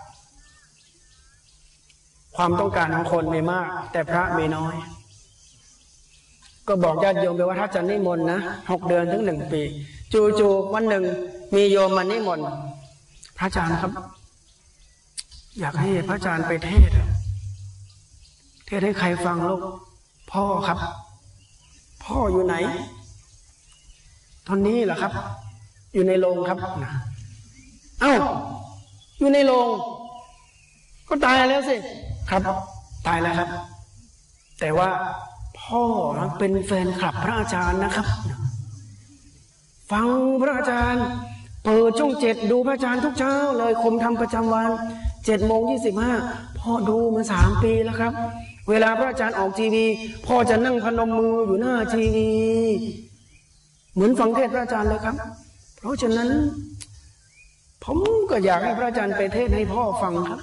ความต้องการของคนมีมากแต่พระมีน้อยก็บอกญาติโยมไปว่าถ้าจะนิมนต์นะหกเดือนถึงหนึ่งปีจู่ๆวันหนึ่งมีโยมมานิมนต์พระอาจารย์ครับอยากให้พระอาจารย์ไปเทศเทศให้ใครฟังลูกพ่อครับพ่ออยู่ไหนตอนนี้เหรอครับอยู่ในโรงครับเอ้าอยู่ในโรงก็ตายแล้วสิครับตายแล้วครับแต่ว่าพ่อเป็นแฟนคลับพระอาจารย์นะครับฟังพระอาจารย์เปิดช่องเจ็ดดูพระอาจารย์ทุกเช้าเลยคมทำประจำวันเจ็ดโมงยี่สิบห้าพ่อดูมาสามปีแล้วครับเวลาพระอาจารย์ออกทีวีพ่อจะนั่งพนมมืออยู่หน้าทีวีเหมือนฟังเทศพระอาจารย์เลยครับเพราะฉะนั้นผมก็อยากให้พระอาจารย์ไปเทศให้พ่อฟังครับ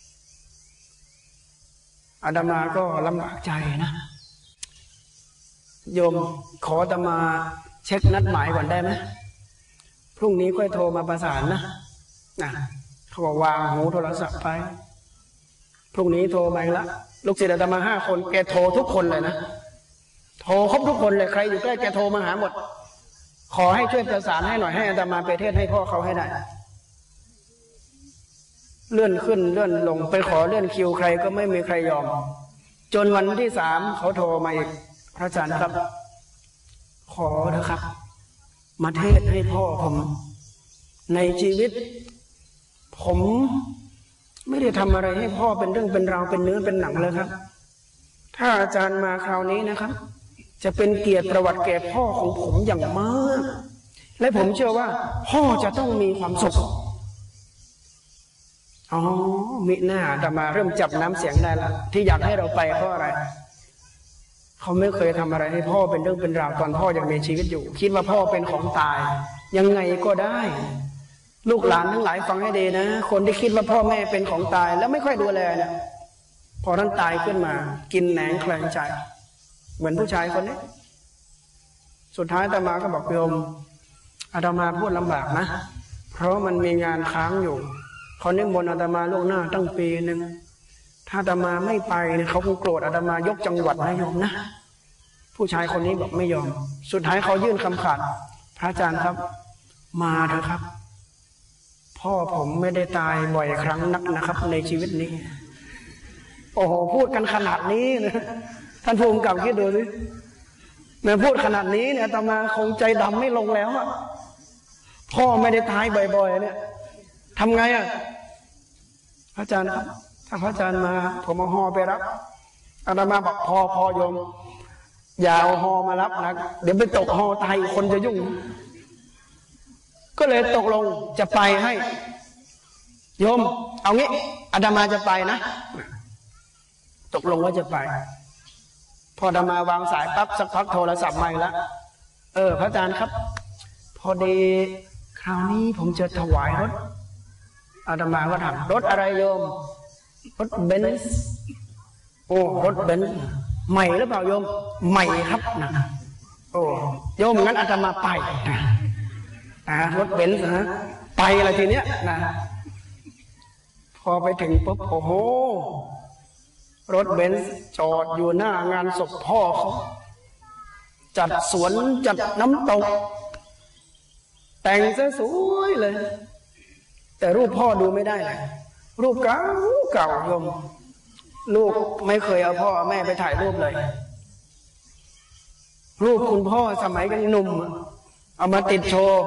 อาตมาก็ลำบากใจนะโยมขออาตมาเช็คนัดหมายก่อนได้ไหมพรุ่งนี้ค่อยโทรมาประสานนะนะเขาบอกวางหูโทรศัพท์ไปพรุ่งนี้โทรมาละลูกศิษย์อาตมาห้าคนแกโทรทุกคนเลยนะโทรครบทุกคนเลยใครอยู่ใกล้แกโทรมาหาหมดขอให้ช่วยประสานให้หน่อยให้อาตมาไปเทศให้พ่อเขาให้ได้เลื่อนขึ้นเลื่อนลงไปขอเลื่อนคิวใครก็ไม่มีใครยอมจนวันที่สามเขาโทรมาอีกพระอาจารย์ครับขอเถอะครับมาเทศให้พ่อผมในชีวิตผมไม่ได้ทำอะไรให้พ่อเป็นเรื่องเป็นราวเป็นเนื้อเป็นหนังเลยครับถ้าอาจารย์มาคราวนี้นะครับจะเป็นเกียรติประวัติแก่พ่อของผมอย่างมากและผมเชื่อว่าพ่อจะต้องมีความสุขอ๋อมิหน้าแต่มาเริ่มจับน้ำเสียงได้แล้วที่อยากให้เราไปเพราะอะไรเขาไม่เคยทำอะไรให้พ่อเป็นเรื่องเป็นราวตอนพ่อยังมีชีวิตอยู่คิดว่าพ่อเป็นของตายยังไงก็ได้ลูกหลานทั้งหลายฟังให้ดีนะคนที่คิดว่าพ่อแม่เป็นของตายแล้วไม่ค่อยดูแลเนี่ยพอท่านตายขึ้นมากินแหนงแคลงใจเหมือนผู้ชายคนนี้สุดท้ายอาตมาก็บอกโยมอาตมาพูดลำบากนะเพราะมันมีงานค้างอยู่เขานิมนต์อาตมาล่วงหน้าตั้งปีหนึ่งถ้าอาตมาไม่ไปเนี่ยเขาคงโกรธอาตมายกจังหวัดนะโยมนะผู้ชายคนนี้บอกไม่ยอมสุดท้ายเขายื่นคำขาดพระอาจารย์ครับมาเถอะครับพ่อผมไม่ได้ตายบ่อยครั้งนักนะครับในชีวิตนี้โอ้โหพูดกันขนาดนี้นะท่านผู้กำกับคิดดูสิแม่พูดขนาดนี้เนี่ยอาตมาคงใจดำไม่ลงแล้วอะพ่อไม่ได้ตายบ่อยๆเนี่ยทำไงอะพระอาจารย์ครับถ้าพระอาจารย์มาผมเอาฮอไปรับอาตมาบอกพอพอโยมอย่าเอาฮอมารับนะเดี๋ยวไปตกฮอตายคนจะยุ่งก็เลยตกลงจะไปให้โยมเอางี้อาตมาจะไปนะตกลงว่าจะไปพออาตมาวางสายปั๊บสักพักโทรศัพท์มาอีกแล้วเออพระอาจารย์ครับพอดีคราวนี้ผมจะถวายรถอาตมาก็ถามรถอะไรโยมรถเบนซ์โอ้รถเบนซ์ใหม่หรือเปล่าโยมใหม่ครับนะโอ้โยมงั้นอาตมาไปนะรถเบนซ์นะไปอะไรทีเนี้ยนะพอไปถึงปุ๊บโอ้โหรถเบนซ์จอดอยู่หน้างานศพพ่อเขาจัดสวนจัดน้ำตกแต่งซะสวยเลยแต่รูปพ่อดูไม่ได้เลยรูปเก่าเก่าโยมลูกไม่เคยเอาพ่อแม่ไปถ่ายรูปเลยรูปคุณพ่อสมัยยังหนุ่มเอามาติดโชว์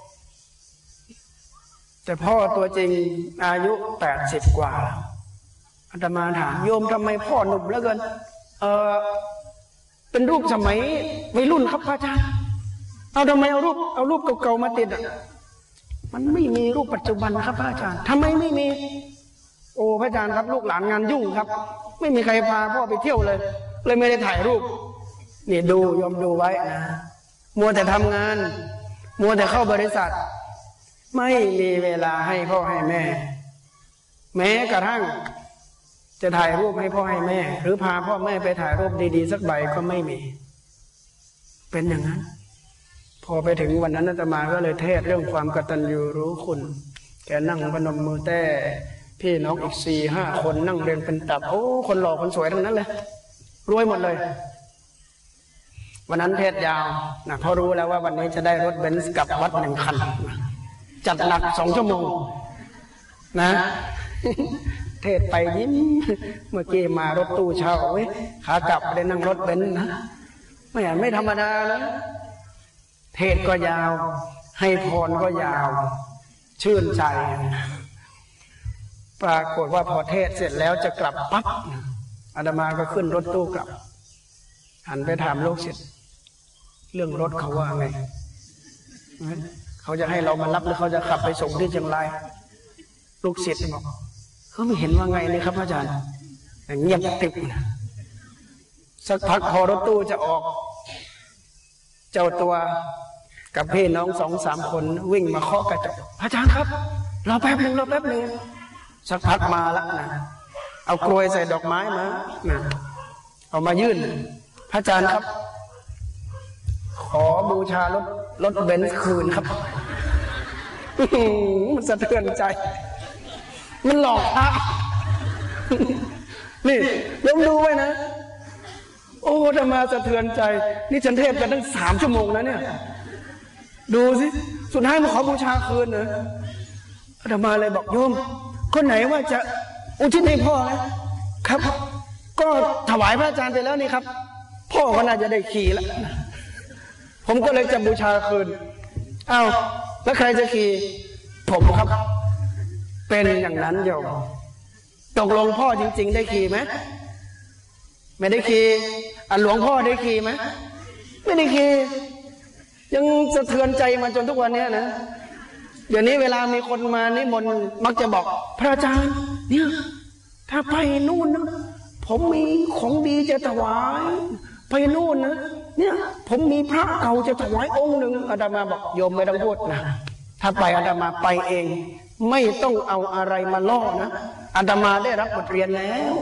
แต่พ่อตัวจริงอายุแปดสิบกว่าอาตมาถามโยมทำไมพ่อหนุ่มเหลือเกินเออเป็นรูปสมัยวัยรุ่นครับพระอาจารย์เอาทำไมเอารูปเอารูปเก่าๆมาติดอ่ะมันไม่มีรูปปัจจุบันครับพระอาจารย์ทำไมไม่มีโอ้พระอาจารย์ครับลูกหลานงานยุ่งครับไม่มีใครพาพ่อไปเที่ยวเลยเลยไม่ได้ถ่ายรูปนี่ดูยอมดูไว้นะมัวแต่ทำงานมัวแต่เข้าบริษัทไม่มีเวลาให้พ่อให้แม่แม้กระทั่งจะถ่ายรูปให้พ่อให้แม่หรือพาพ่อแม่ไปถ่ายรูปดีๆสักใบก็ไม่มีเป็นอย่างนั้นพอไปถึงวันนั้นอาตมาก็เลยเทศเรื่องความกตัญญูรู้คุณแกนั่งพนมมือแต้พี่น้องอีกสี่ห้าคนนั่งเรียงเป็นตับโอ้คนหล่อคนสวยทั้งนั้นเลยรวยหมดเลยวันนั้นเทศยาวนะเพราะรู้แล้วว่าวันนี้จะได้รถเบนซ์กลับวัดหนึ่งคันจัดหนักสองชั่วโมงนะเทศไปยิ้มเมื่อกี้มารถตู้เช่าเว้ยขากลับได้นั่งรถเบนซ์นะไม่เห็นไม่ธรรมดาเลยเทศก็ยาวให้พรก็ยาวชื่นใจปรากฏว่าพอเทศเสร็จแล้วจะกลับปั๊บอาตมาก็ขึ้นรถตู้กลับหันไปถามลูกศิษย์เรื่องรถเขาว่าไงเขาจะให้เรามารับหรือเขาจะขับไปส่งที่เชียงรายลูกศิษย์บอกเขาไม่เห็นว่าไงเลยครับอาจารย์เงียบติบสักพักพอรถตู้จะออกเจ้าตัวกับพี่น้องสองสามคนวิ่งมาเคาะกระจกอาจารย์ครับรอแป๊บหนึ่งรอแป๊บหนึ่งสักพักมาแล้วนะเอากลวยใส่ดอกไม้มานะเอามายื่นพระอาจารย์ครับขอบูชารถรถเบนซ์คืนครับมันสะเทือนใจมันหลอกพระนี่ยกดูไว้นะโอ้ธรรมาสะเทือนใจนี่ฉันเทศกันตั้งสามชั่วโมงนะเนี่ยดูสิสุดท้ายมาขอบูชาคืนนะอาตมาเลยบอกโยมคนไหนว่าจะอุทิศให้พ่อนะครับก็ถวายพระอาจารย์ไปแล้วนี่ครับพ่อก็น่าจะได้ขี่แล้วผมก็เลยจะบูชาคืนอ้าวแล้วใครจะขี่ผมครับเป็นอย่างนั้นโยมตกลงพ่อจริงๆได้ขี่ไหมไม่ได้ขี่อ่ะหลวงพ่อได้ขี่ไหมไม่ได้ขี่ยังสะเทือนใจมาจนทุกวันนี้นะเดี๋ยวนี้เวลามีคนมานิมนต์มักจะบอกพระอาจารย์เนี่ยถ้าไปนู่นนะผมมีของดีจะถวายไปนู่นนะเนี่ยผมมีพระเก่าจะถวายองค์หนึ่งอาตมาบอกโยมไม่ต้องพูดนะถ้าไปอาตมาไปเองไม่ต้องเอาอะไรมาล่อนะอาตมาได้รับบทเรียนแล้ว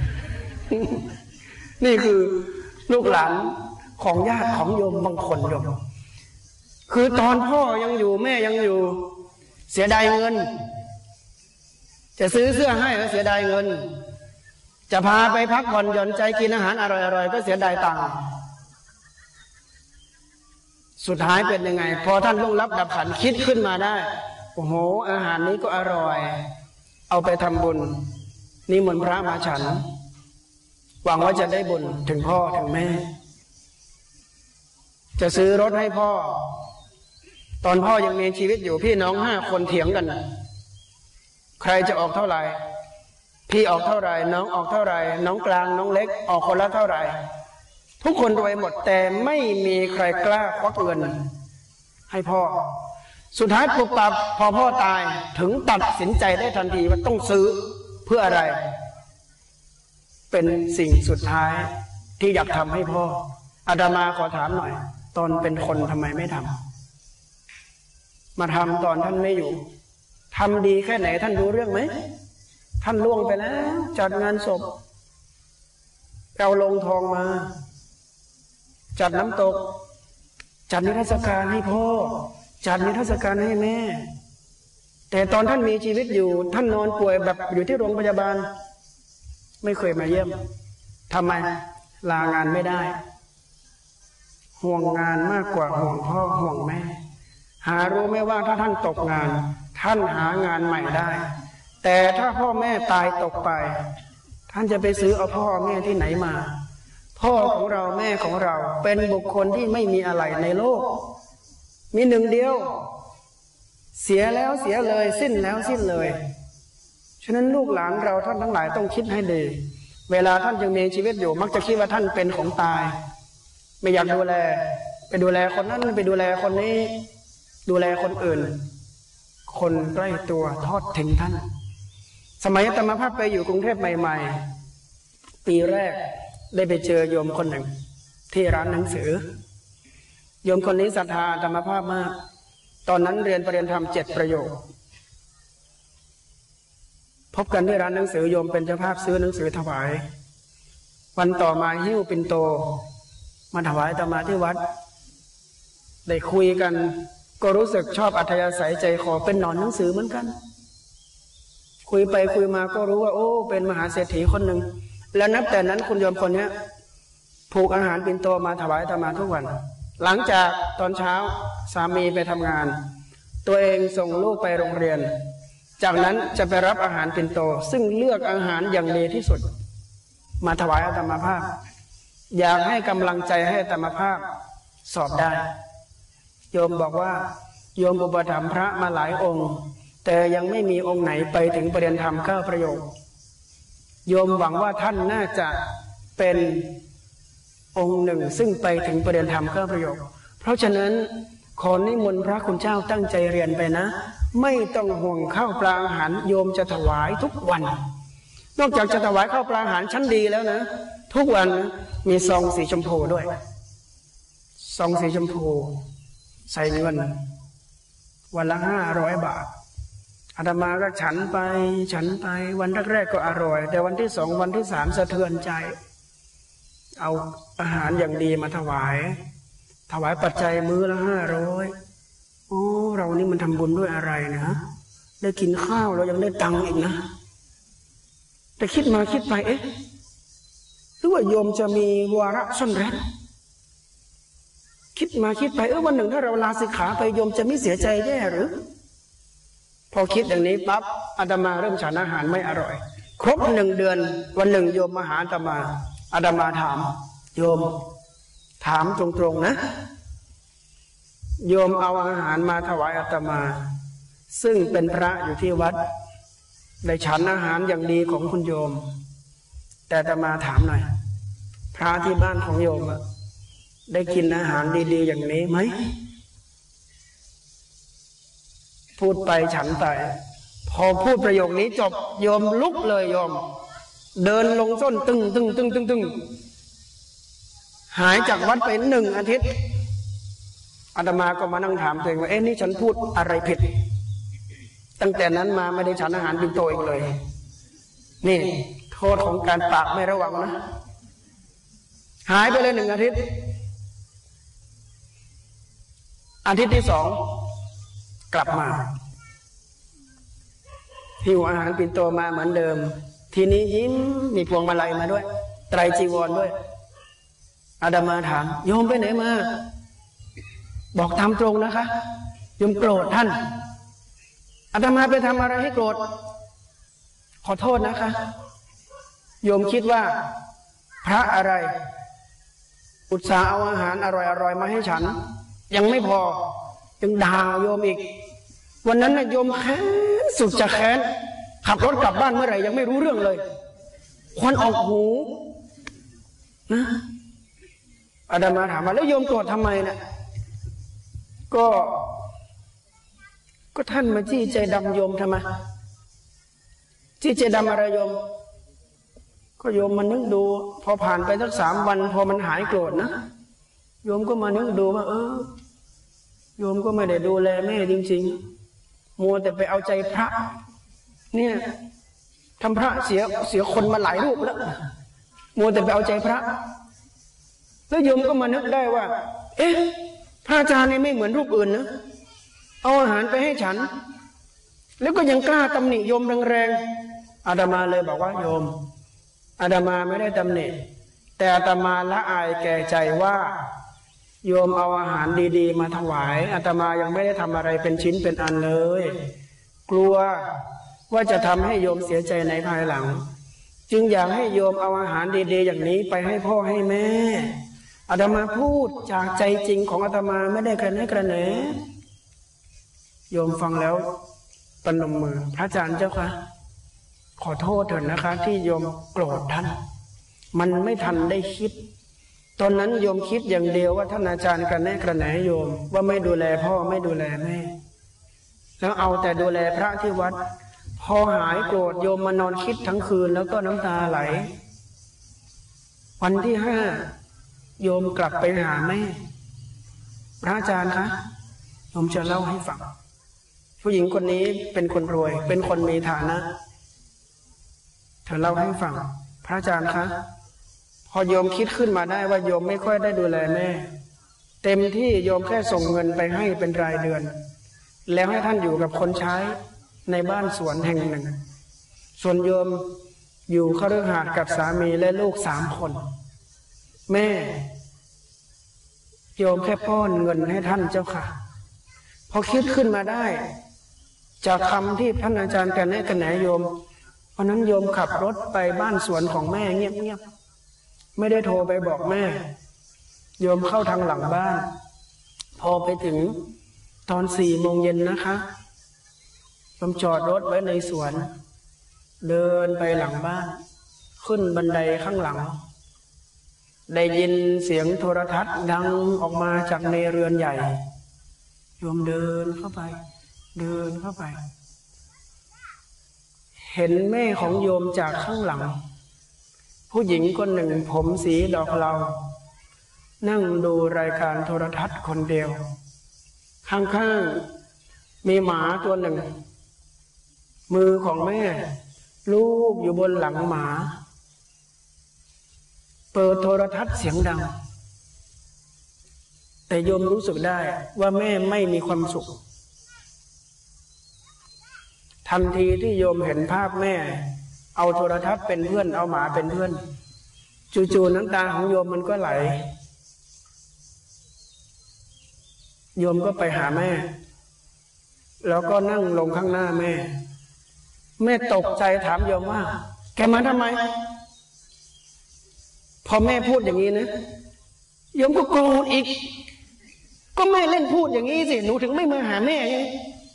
นี่คือลูกหลานของญาติของโยมบางคนโยมคือตอนพ่อยังอยู่แม่ยังอยู่เสียดายเงินจะซื้อเสื้อให้ก็เสียดายเงินจะพาไปพักผ่อนหย่อนใจกินอาหารอร่อยๆก็เสียดายตังค์สุดท้ายเป็นยังไงพอท่านล่วงลับดับขันคิดขึ้นมาได้โอ้โหอาหารนี้ก็อร่อยเอาไปทำบุญนิมนต์พระมาฉันหวังว่าจะได้บุญถึงพ่อถึงแม่จะซื้อรถให้พ่อตอนพ่อยังมีชีวิตอยู่พี่น้องห้าคนเถียงกันใครจะออกเท่าไหร่พี่ออกเท่าไหร่น้องออกเท่าไหร่น้องกลางน้องเล็กออกคนละเท่าไหร่ทุกคนรวยหมดแต่ไม่มีใครกล้าควักเงินให้พ่อสุดท้ายปุบปับพอพ่อตายถึงตัดสินใจได้ทันทีว่าต้องซื้อเพื่ออะไรเป็นสิ่งสุดท้ายที่อยากทำให้พ่ออาตมาขอถามหน่อยตอนเป็นคนทำไมไม่ทำมาทำตอนท่านไม่อยู่ทำดีแค่ไหนท่านรู้เรื่องไหมท่านล่วงไปแล้วจัดงานศพเอาลงทองมาจัดน้ำตกจัดนิทรรศการให้พ่อจัดนิทรรศการให้แม่แต่ตอนท่านมีชีวิตอยู่ท่านนอนป่วยแบบอยู่ที่โรงพยาบาลไม่เคยมาเยี่ยมทำไมลางานไม่ได้ห่วงงานมากกว่าห่วงพ่อห่วงแม่หารู้ไหมว่าถ้าท่านตกงานท่านหางานใหม่ได้แต่ถ้าพ่อแม่ตายตกไปท่านจะไปซื้อเอาพ่อแม่ที่ไหนมาพ่อของเราแม่ของเราเป็นบุคคลที่ไม่มีอะไรในโลกมีหนึ่งเดียวเสียแล้วเสียเลยสิ้นแล้วสิ้นเลยฉะนั้นลูกหลานเราท่านทั้งหลายต้องคิดให้ดีเวลาท่านยังมีชีวิตอยู่มักจะคิดว่าท่านเป็นของตายไม่อยากดูแลไปดูแลคนนั้นไปดูแลคนนี้ดูแลคนอื่นคนใกล้ตัวทอดทิ้งท่านสมัยอาตมาภาพไปอยู่กรุงเทพใหม่ๆปีแรกได้ไปเจอโยมคนหนึ่งที่ร้านหนังสือโยมคนนี้ศรัทธาอาตมาภาพมากตอนนั้นเรียนปริญญาธรรมเจ็ดประโยคพบกันที่ร้านหนังสือโยมเป็นเจ้าภาพซื้อหนังสือถวายวันต่อมาหิ้วปิ่นโตมาถวายอาตมาที่วัดได้คุยกันก็รู้สึกชอบอัธยาศัยใจคอเป็นหนอนหนังสือเหมือนกันคุยไปคุยมาก็รู้ว่าโอ้เป็นมหาเศรษฐีคนหนึ่งแล้วนับแต่นั้นคุณโยมคนนี้ผูกอาหารปิ่นโตมาถวายอาตมาทุกวันหลังจากตอนเช้าสามีไปทำงานตัวเองส่งลูกไปโรงเรียนจากนั้นจะไปรับอาหารปิ่นโตซึ่งเลือกอาหารอย่างดีที่สุดมาถวายอาตมาภาพอยากให้กำลังใจให้อาตมาภาพสอบได้โยมบอกว่าโยมอุปถัมภ์พระมาหลายองค์แต่ยังไม่มีองค์ไหนไปถึงปริญญาธรรมเก้าประโยคโยมหวังว่าท่านน่าจะเป็นองค์หนึ่งซึ่งไปถึงปริญญาธรรมเก้าประโยคเพราะฉะนั้นขอนิมนต์พระคุณเจ้าตั้งใจเรียนไปนะไม่ต้องห่วงข้าวปลาอาหารโยมจะถวายทุกวันนอกจากจะถวายข้าวปลาอาหารชั้นดีแล้วนะทุกวันมีซองสีชมพูด้วยซองสีชมพูใส่เงินวันละห้าร้อยบาทอาตมาก็ฉันไปฉันไปวันแรกๆก็อร่อยแต่วันที่สองวันที่สามสะเทือนใจเอาอาหารอย่างดีมาถวายถวายปัจจัยมื้อละห้าร้อยโอ้เรานี่มันทำบุญด้วยอะไรนะได้กินข้าวเรายังได้ตังค์อีกนะแต่คิดมาคิดไปเอ๊ะหรือว่าโยมจะมีวาระซ่อนเร้นคิดมาคิดไปเออวันหนึ่งถ้าเราลาสิกขาไปโยมจะไม่เสียใจแย่หรือพอคิดอย่างนี้ปั๊บอาตมาเริ่มฉันอาหารไม่อร่อยครบหนึ่งเดือนวันหนึ่งโยมมาหาอาตมาอาตมาถามโยมถามตรงๆนะโยมเอาอาหารมาถวายอาตมาซึ่งเป็นพระอยู่ที่วัดได้ฉันอาหารอย่างดีของคุณโยมแต่อาตมาถามหน่อยพระที่บ้านของโยมได้กินอาหารดีๆอย่างนี้ไหมพูดไปฉันไปพอพูดประโยคนี้จบโยมลุกเลยโยมเดินลงส้นตึงตึงตึงตึงตึงหายจากวัดไปหนึ่งอาทิตย์อาตมาก็มานั่งถามตัวเองว่าเอ๊ะนี่ฉันพูดอะไรผิดตั้งแต่นั้นมาไม่ได้ฉันอาหารปิ่นโตอีกเลยนี่โทษของการปากไม่ระวังนะหายไปเลยหนึ่งอาทิตย์อาทิตย์ที่สองกลับมาหิวอาหารปิ่นโตมาเหมือนเดิมทีนี้ยิ้มมีพวงมาลัยมาด้วยไตรจีวรด้วยอาตมาถามโยมไปไหนมาบอกตามตรงนะคะโยมโกรธท่านอาตมาไปทำอะไรให้โกรธขอโทษนะคะโยมคิดว่าพระอะไรอุตส่าห์เอาอาหารอร่อยๆมาให้ฉันยังไม่พอยังด่าโยมอีกวันนั้นนะโยมแค้นสุดจะแค้นขับรถกลับบ้านเมื่อไหร่ยังไม่รู้เรื่องเลยควันออกหูนะอาตมาถามว่าแล้วโยมโกรธทำไมนะก็ก็ท่านมาจี้ใจดำโยมทำไมจี้ใจดำอะไรโยมก็โยมมานึกดูพอผ่านไปสักสามวันพอมันหายโกรธนะโยมก็มานึกดูว่าเออโยมก็ไม่ได้ดูแลแม่จริงๆมัวแต่ไปเอาใจพระเนี่ยทำพระเสียเสียคนมาหลายรูปแล้วมัวแต่ไปเอาใจพระแล้วโยมก็มานึกได้ว่าเอ๊ะพระอาจารย์นี่ไม่เหมือนรูปอื่นนะเอาอาหารไปให้ฉันแล้วก็ยังกล้าตำหนิโยมแรงๆอาตมาเลยบอกว่าโยมอาตมาไม่ได้ตำหนิแต่อาตมาละอายแก่ใจว่าโยมเอาอาหารดีๆมาถวายอาตมายังไม่ได้ทำอะไรเป็นชิ้นเป็นอันเลยกลัวว่าจะทำให้โยมเสียใจในภายหลังจึงอยากให้โยมเอาอาหารดีๆอย่างนี้ไปให้พ่อให้แม่อาตมาพูดจากใจจริงของอาตมาไม่ได้กระแนะกระแหนโยมฟังแล้วปนมมือพระอาจารย์เจ้าค่ะขอโทษเถิดนะคะที่โยมโกรธท่านมันไม่ทันได้คิดตอนนั้นโยมคิดอย่างเดียวว่าท่านอาจารย์กระแนะกระแหนโยมว่าไม่ดูแลพ่อไม่ดูแลแม่แล้วเอาแต่ดูแลพระที่วัดพอหายโกรธโยมมานอนคิดทั้งคืนแล้วก็น้ำตาไหลวันที่ห้าโยมกลับไปหาแม่พระอาจารย์คะโยมจะเล่าให้ฟังผู้หญิงคนนี้เป็นคนรวยเป็นคนมีฐานะเธอเล่าให้ฟังพระอาจารย์คะพอโยมคิดขึ้นมาได้ว่าโยมไม่ค่อยได้ดูแลแม่เต็มที่โยมแค่ส่งเงินไปให้เป็นรายเดือนแล้วให้ท่านอยู่กับคนใช้ในบ้านสวนแห่งหนึ่งส่วนโยมอยู่คฤหาสน์กับสามีและลูกสามคนแม่โยมแค่ป้อนเงินให้ท่านเจ้าค่ะพอคิดขึ้นมาได้จากคำที่ท่านอาจารย์กันแนะกันแหนโยมเพราะนั้นโยมขับรถไปบ้านสวนของแม่เงียบๆไม่ได้โทรไปบอกแม่โยมเข้าทางหลังบ้านพอไปถึงตอนสี่โมงเย็นนะคะโยมจอดรถไว้ในสวนเดินไปหลังบ้านขึ้นบันไดข้างหลังได้ยินเสียงโทรทัศน์ดังออกมาจากในเรือนใหญ่โยมเดินเข้าไปเดินเข้าไปเห็นแม่ของโยมจากข้างหลังผู้หญิงคนหนึ่งผมสีดอกเหลานั่งดูรายการโทรทัศน์คนเดียวข้างๆมีหมาตัวหนึ่งมือของแม่ลูบอยู่บนหลังหมาเปิดโทรทัศน์เสียงดังแต่โยมรู้สึกได้ว่าแม่ไม่มีความสุขทันทีที่โยมเห็นภาพแม่เอาโทรทัศน์เป็นเพื่อนเอาหมาเป็นเพื่อนจู่ๆน้ำตาของโยมมันก็ไหลโยมก็ไปหาแม่แล้วก็นั่งลงข้างหน้าแม่แม่ตกใจถามโยมว่าแกมาทำไมพอแม่พูดอย่างนี้นะโยมก็โกรธอีกก็แม่เล่นพูดอย่างนี้สิหนูถึงไม่มาหาแม่ไง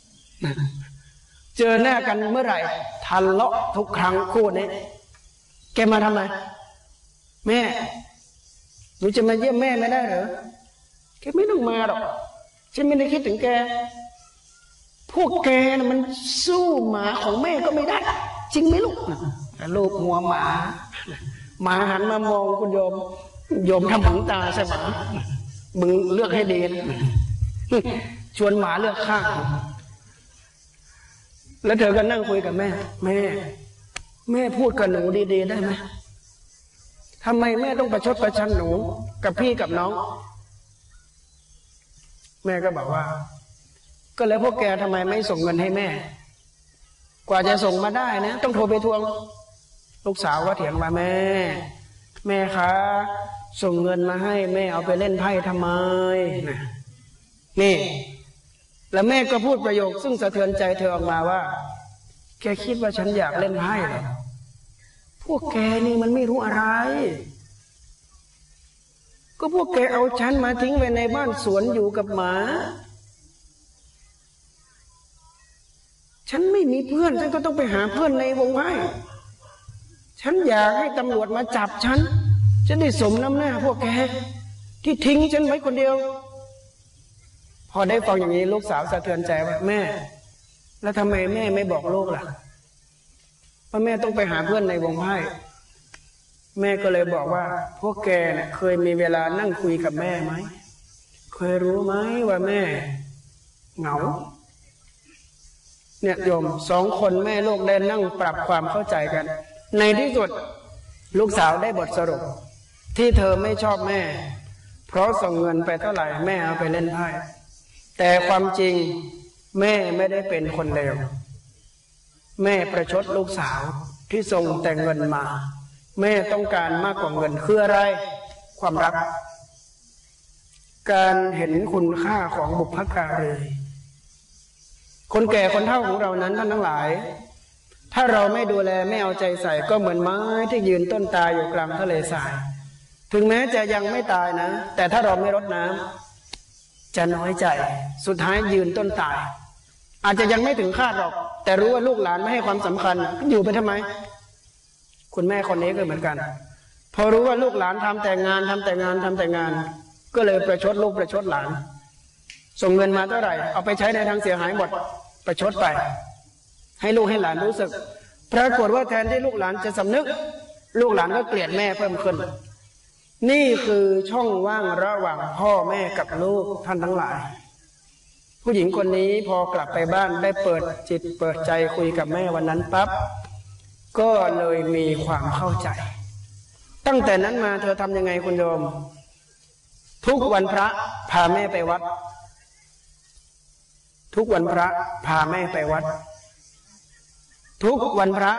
เจอหน้ากันเมื่อไหร่ทะเลาะทุกครั้งคู่นี้แกมาทำไมแม่หนูจะมาเยี่ยมแม่ไม่ได้เหรอแกไม่ต้องมาหรอกฉันไม่ได้คิดถึงแกพวกแกนะมันสู้หมาของแม่ก็ไม่ได้จริงไหมลูกลูกหัวหมาหมาหันมามองคุณโยมโยมทำหูตาใช่ไหมมึงเลือกให้ดีนะชวนหมาเลือกข้างแล้วเธอก็นั่งคุยกับแม่แม่แม่พูดกับหนูดีๆได้ไหมทำไมแม่ต้องประชดประชันหนูกับพี่กับน้องแม่ก็บอกว่าก็แล้วพวกแกทำไมไม่ส่งเงินให้แม่กว่าจะส่งมาได้นะต้องโทรไปทวงลูกสาวก็เถียงว่าแม่แม่คะส่งเงินมาให้แม่เอาไปเล่นไพ่ทำไมนะนี่แล้วแม่ก็พูดประโยคซึ่งสะเทือนใจเธอออกมาว่าแกคิดว่าฉันอยากเล่นไพ่เหรอพวกแกนี่มันไม่รู้อะไรก็พวกแกเอาฉันมาทิ้งไว้ในบ้านสวนอยู่กับหมาฉันไม่มีเพื่อนฉันก็ต้องไปหาเพื่อนในวงไพ่ฉันอยากให้ตำรวจมาจับฉันฉันได้สมน้ำหน้าพวกแกที่ทิ้งฉันไว้คนเดียวพอได้ฟังอย่างนี้ลูกสาวสะเทือนใจว่าแม่แล้วทำไมแม่ไม่บอกลูกล่ะว่าแม่ต้องไปหาเพื่อนในวงไพ่แม่ก็เลยบอกว่าพวกแกเน่ยเคยมีเวลานั่งคุยกับแม่ไหมเคยรู้ไหมว่าแม่เหงาเนี่ยโยมสองคนแม่ลูกได้นั่งปรับความเข้าใจกันในที่สุดลูกสาวได้บทสรุปที่เธอไม่ชอบแม่เพราะส่งเงินไปเท่าไหร่แม่เอาไปเล่นไพ่แต่ความจริงแม่ไม่ได้เป็นคนเลวแม่ประชดลูกสาวที่ส่งแต่เงินมาแม่ต้องการมากกว่าเงินคืออะไรความรักการเห็นคุณค่าของบุพการีคนแก่คนเฒ่าของเรานั้นท่านทั้งหลายถ้าเราไม่ดูแลไม่เอาใจใส่ก็เหมือนไม้ที่ยืนต้นตายอยู่กลางทะเลทรายถึงแม้จะยังไม่ตายนะแต่ถ้าเราไม่รดน้ำจะน้อยใจสุดท้ายยืนต้นตายอาจจะยังไม่ถึงคาดหรอกแต่รู้ว่าลูกหลานไม่ให้ความสำคัญอยู่ไปทำไมคุณแม่คนนี้ก็เหมือนกันพอรู้ว่าลูกหลานทำแต่งานทำแต่งานทำแต่งานก็เลยประชดลูกประชดหลานส่งเงินมาเท่าไหร่เอาไปใช้ในทางเสียหายหมดประชดไปให้ลูกให้หลานรู้สึกปรากฏว่าแทนที่ลูกหลานจะสำนึกลูกหลานก็เกลียดแม่เพิ่มขึ้นนี่คือช่องว่างระหว่างพ่อแม่กับลูกท่านทั้งหลายผู้หญิงคนนี้พอกลับไปบ้านได้เปิดจิตเปิดใจคุยกับแม่วันนั้นปั๊บก็เลยมีความเข้าใจตั้งแต่นั้นมาเธอทำยังไงคุณโยมทุกวันพระพาแม่ไปวัดทุกวันพระพาแม่ไปวัดทุกวันพระ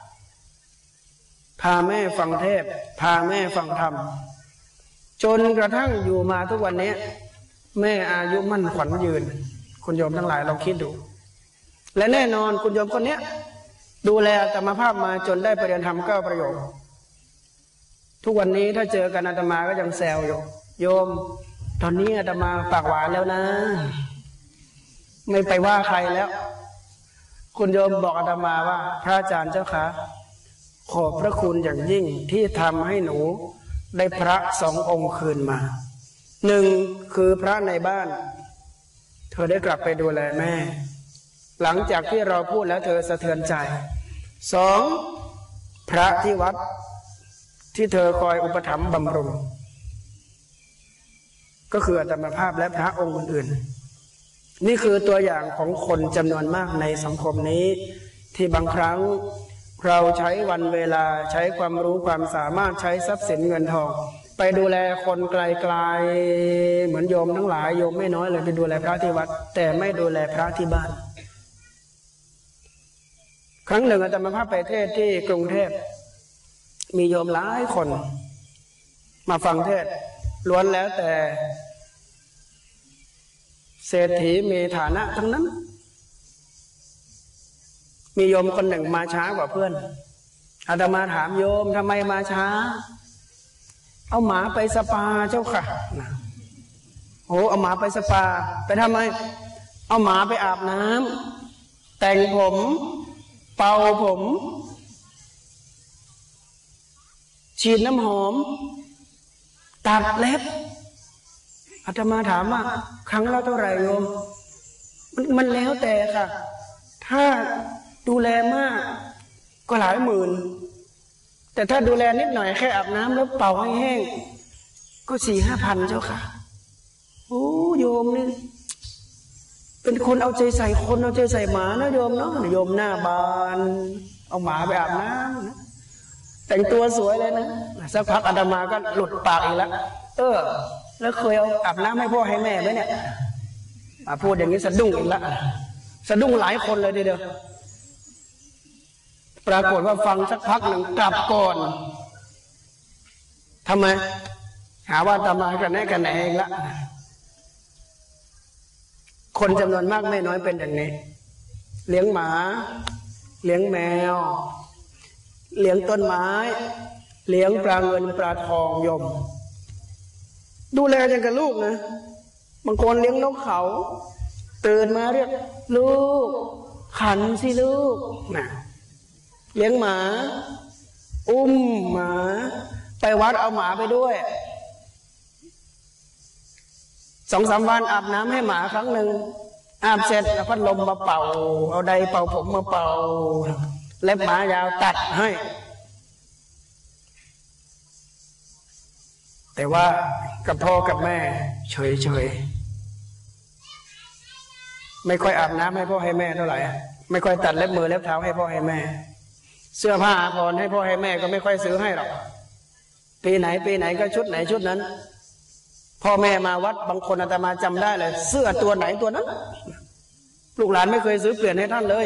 พาแม่ฟังเทศพาแม่ฟังธรรมจนกระทั่งอยู่มาทุกวันนี้แม่อายุมั่นขวัญยืนคุณโยมทั้งหลายลองคิดดูและแน่นอนคุณโยมคนนี้ดูแลอาตมาภาพมาจนได้ปริญญาธรรมเก้าประโยคทุกวันนี้ถ้าเจอกันอาตมาก็ยังแซวอยู่โยมตอนนี้อาตมาปากหวานแล้วนะไม่ไปว่าใครแล้วคุณโยมบอกอาตมาว่าพระอาจารย์เจ้าคะขอบพระคุณอย่างยิ่งที่ทำให้หนูได้พระสององค์คืนมาหนึ่งคือพระในบ้านเธอได้กลับไปดูแลแม่หลังจากที่เราพูดแล้วเธอสะเทือนใจสองพระที่วัดที่เธอคอยอุปถัมภ์บำรุงก็คืออาตมาภาพและพระองค์อื่นๆนี่คือตัวอย่างของคนจำนวนมากในสังคมนี้ที่บางครั้งเราใช้วันเวลาใช้ความรู้ความสามารถใช้ทรัพย์สินเงินทองไปดูแลคนไกลๆเหมือนโยมทั้งหลายโยมไม่น้อยเลยไปดูแลพระที่วัดแต่ไม่ดูแลพระที่บ้านครั้งหนึ่งอาตมาภาพไปเทศที่กรุงเทพมีโยมหลายคนมาฟังเทศล้วนแล้วแต่เศรษฐีมีฐานะทั้งนั้นมีโยมคนหนึ่งมาช้ากว่าเพื่อนอาตมาถามโยมทำไมมาช้าเอาหมาไปสปาเจ้าค่ะโอ้เอาหมาไปสปาไปทำไมเอาหมาไปอาบน้ำแต่งผมเป่าผมฉีดน้ำหอมตัดเล็บอาตมาถามว่าครั้งละเท่าไหร่โยมมันมันแล้วแต่ค่ะถ้าดูแลมากก็หลายหมื่นแต่ถ้าดูแลนิดหน่อยแค่อาบน้ำแล้วเป่าให้แห้งก็สี่ห้าพันเจ้าค่ะโอ้โยมนี่เป็นคนเอาใจใส่คนเอาใจใส่หมานะโยมเนาะโยมหน้าบานเอาหมาไปอาบน้ำนะแต่งตัวสวยเลยนะสักพักอาตมาก็หลุดปากอีกแล้วเออแล้วเคยเอาอาบน้ำให้พ่อให้แม่ไหมเนี่ยมาพูดอย่างนี้สะดุ้งอีกแล้วสะดุ้งหลายคนเลยเดียวปรากฏว่าฟังสักพักหนึ่งกลับก่อนทำไมหาว่าอาตมากันแน่กันแน่เองละคนจำนวนมากไม่น้อยเป็นอย่างนี้เลี้ยงหมาเลี้ยงแมวเลี้ยงต้นไม้เลี้ยงปลาเงินปลาทองยมดูแลอย่างกับลูกนะบางคนเลี้ยงนกเขาตื่นมาเรียกลูกขันสิลูกนะเลี้ยงหมาอุ้มหมาไปวัดเอาหมาไปด้วยสองสามวันอาบน้ำให้หมาครั้งหนึ่งอาบเสร็จแล้วพัดลมมาเป่าเอาไดเป่าผมมาเป่าเล็บหมายาวตัดให้แต่ว่ากับพ่อกับแม่เฉยเฉยไม่ค่อยอาบน้ำให้พ่อให้แม่เท่าไหร่ไม่ค่อยตัดเล็บมือเล็บเท้าให้พ่อให้แม่เสื้อผ้าอาภรณ์ให้พ่อให้แม่ก็ไม่ค่อยซื้อให้หรอกปีไหนปีไหนก็ชุดไหนชุดนั้นพ่อแม่มาวัดบางคนอาตมาจำได้เลยเสื้อตัวไหนตัวนั้นลูกหลานไม่เคยซื้อเปลี่ยนให้ท่านเลย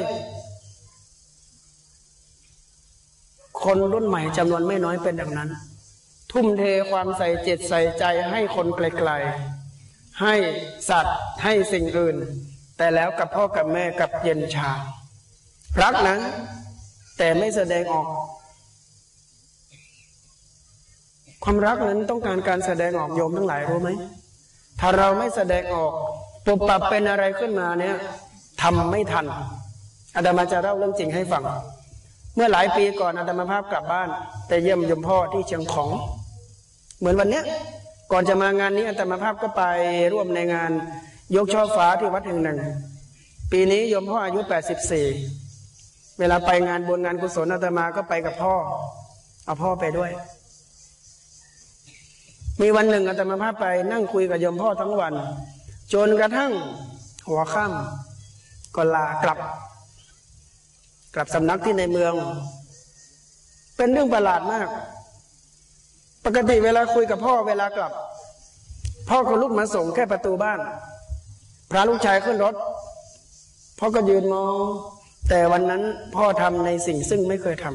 คนรุ่นใหม่จำนวนไม่น้อยเป็นอย่างนั้นทุ่มเทความใส่จิตใส่ใจให้คนไกลๆให้สัตว์ให้สิ่งอื่นแต่แล้วกับพ่อกับแม่กับเย็นชารักนะแต่ไม่แสดงออกความรักนั้นต้องการการแสดงออกโยมทั้งหลายรู้ไหมถ้าเราไม่แสดงออกปุบปับเป็นอะไรขึ้นมาเนี่ยทำไม่ทันอาตมาจะเล่าเรื่องจริงให้ฟังเมื่อหลายปีก่อนอาตมาภาพกลับบ้านแต่เยี่ยมยมพ่อที่เชียงของเหมือนวันเนี้ยก่อนจะมางานนี้อาตมาภาพก็ไปร่วมในงานยกช่อฟ้าที่วัดแห่งหนึ่งปีนี้ยมพ่ออายุแปดสิบสี่เวลาไปงานบุญงานกุศลอาตมาก็ไปกับพ่อเอาพ่อไปด้วยมีวันหนึ่งอาตมาภาพไปนั่งคุยกับยมพ่อทั้งวันจนกระทั่งหัวค่ำก็ลากลับกลับสำนักที่ในเมืองเป็นเรื่องประหลาดมากปกติเวลาคุยกับพ่อเวลากลับพ่อก็ลุกมาส่งแค่ประตูบ้านพาลูกชายขึ้นรถพ่อก็ยืนมองแต่วันนั้นพ่อทำในสิ่งซึ่งไม่เคยทำ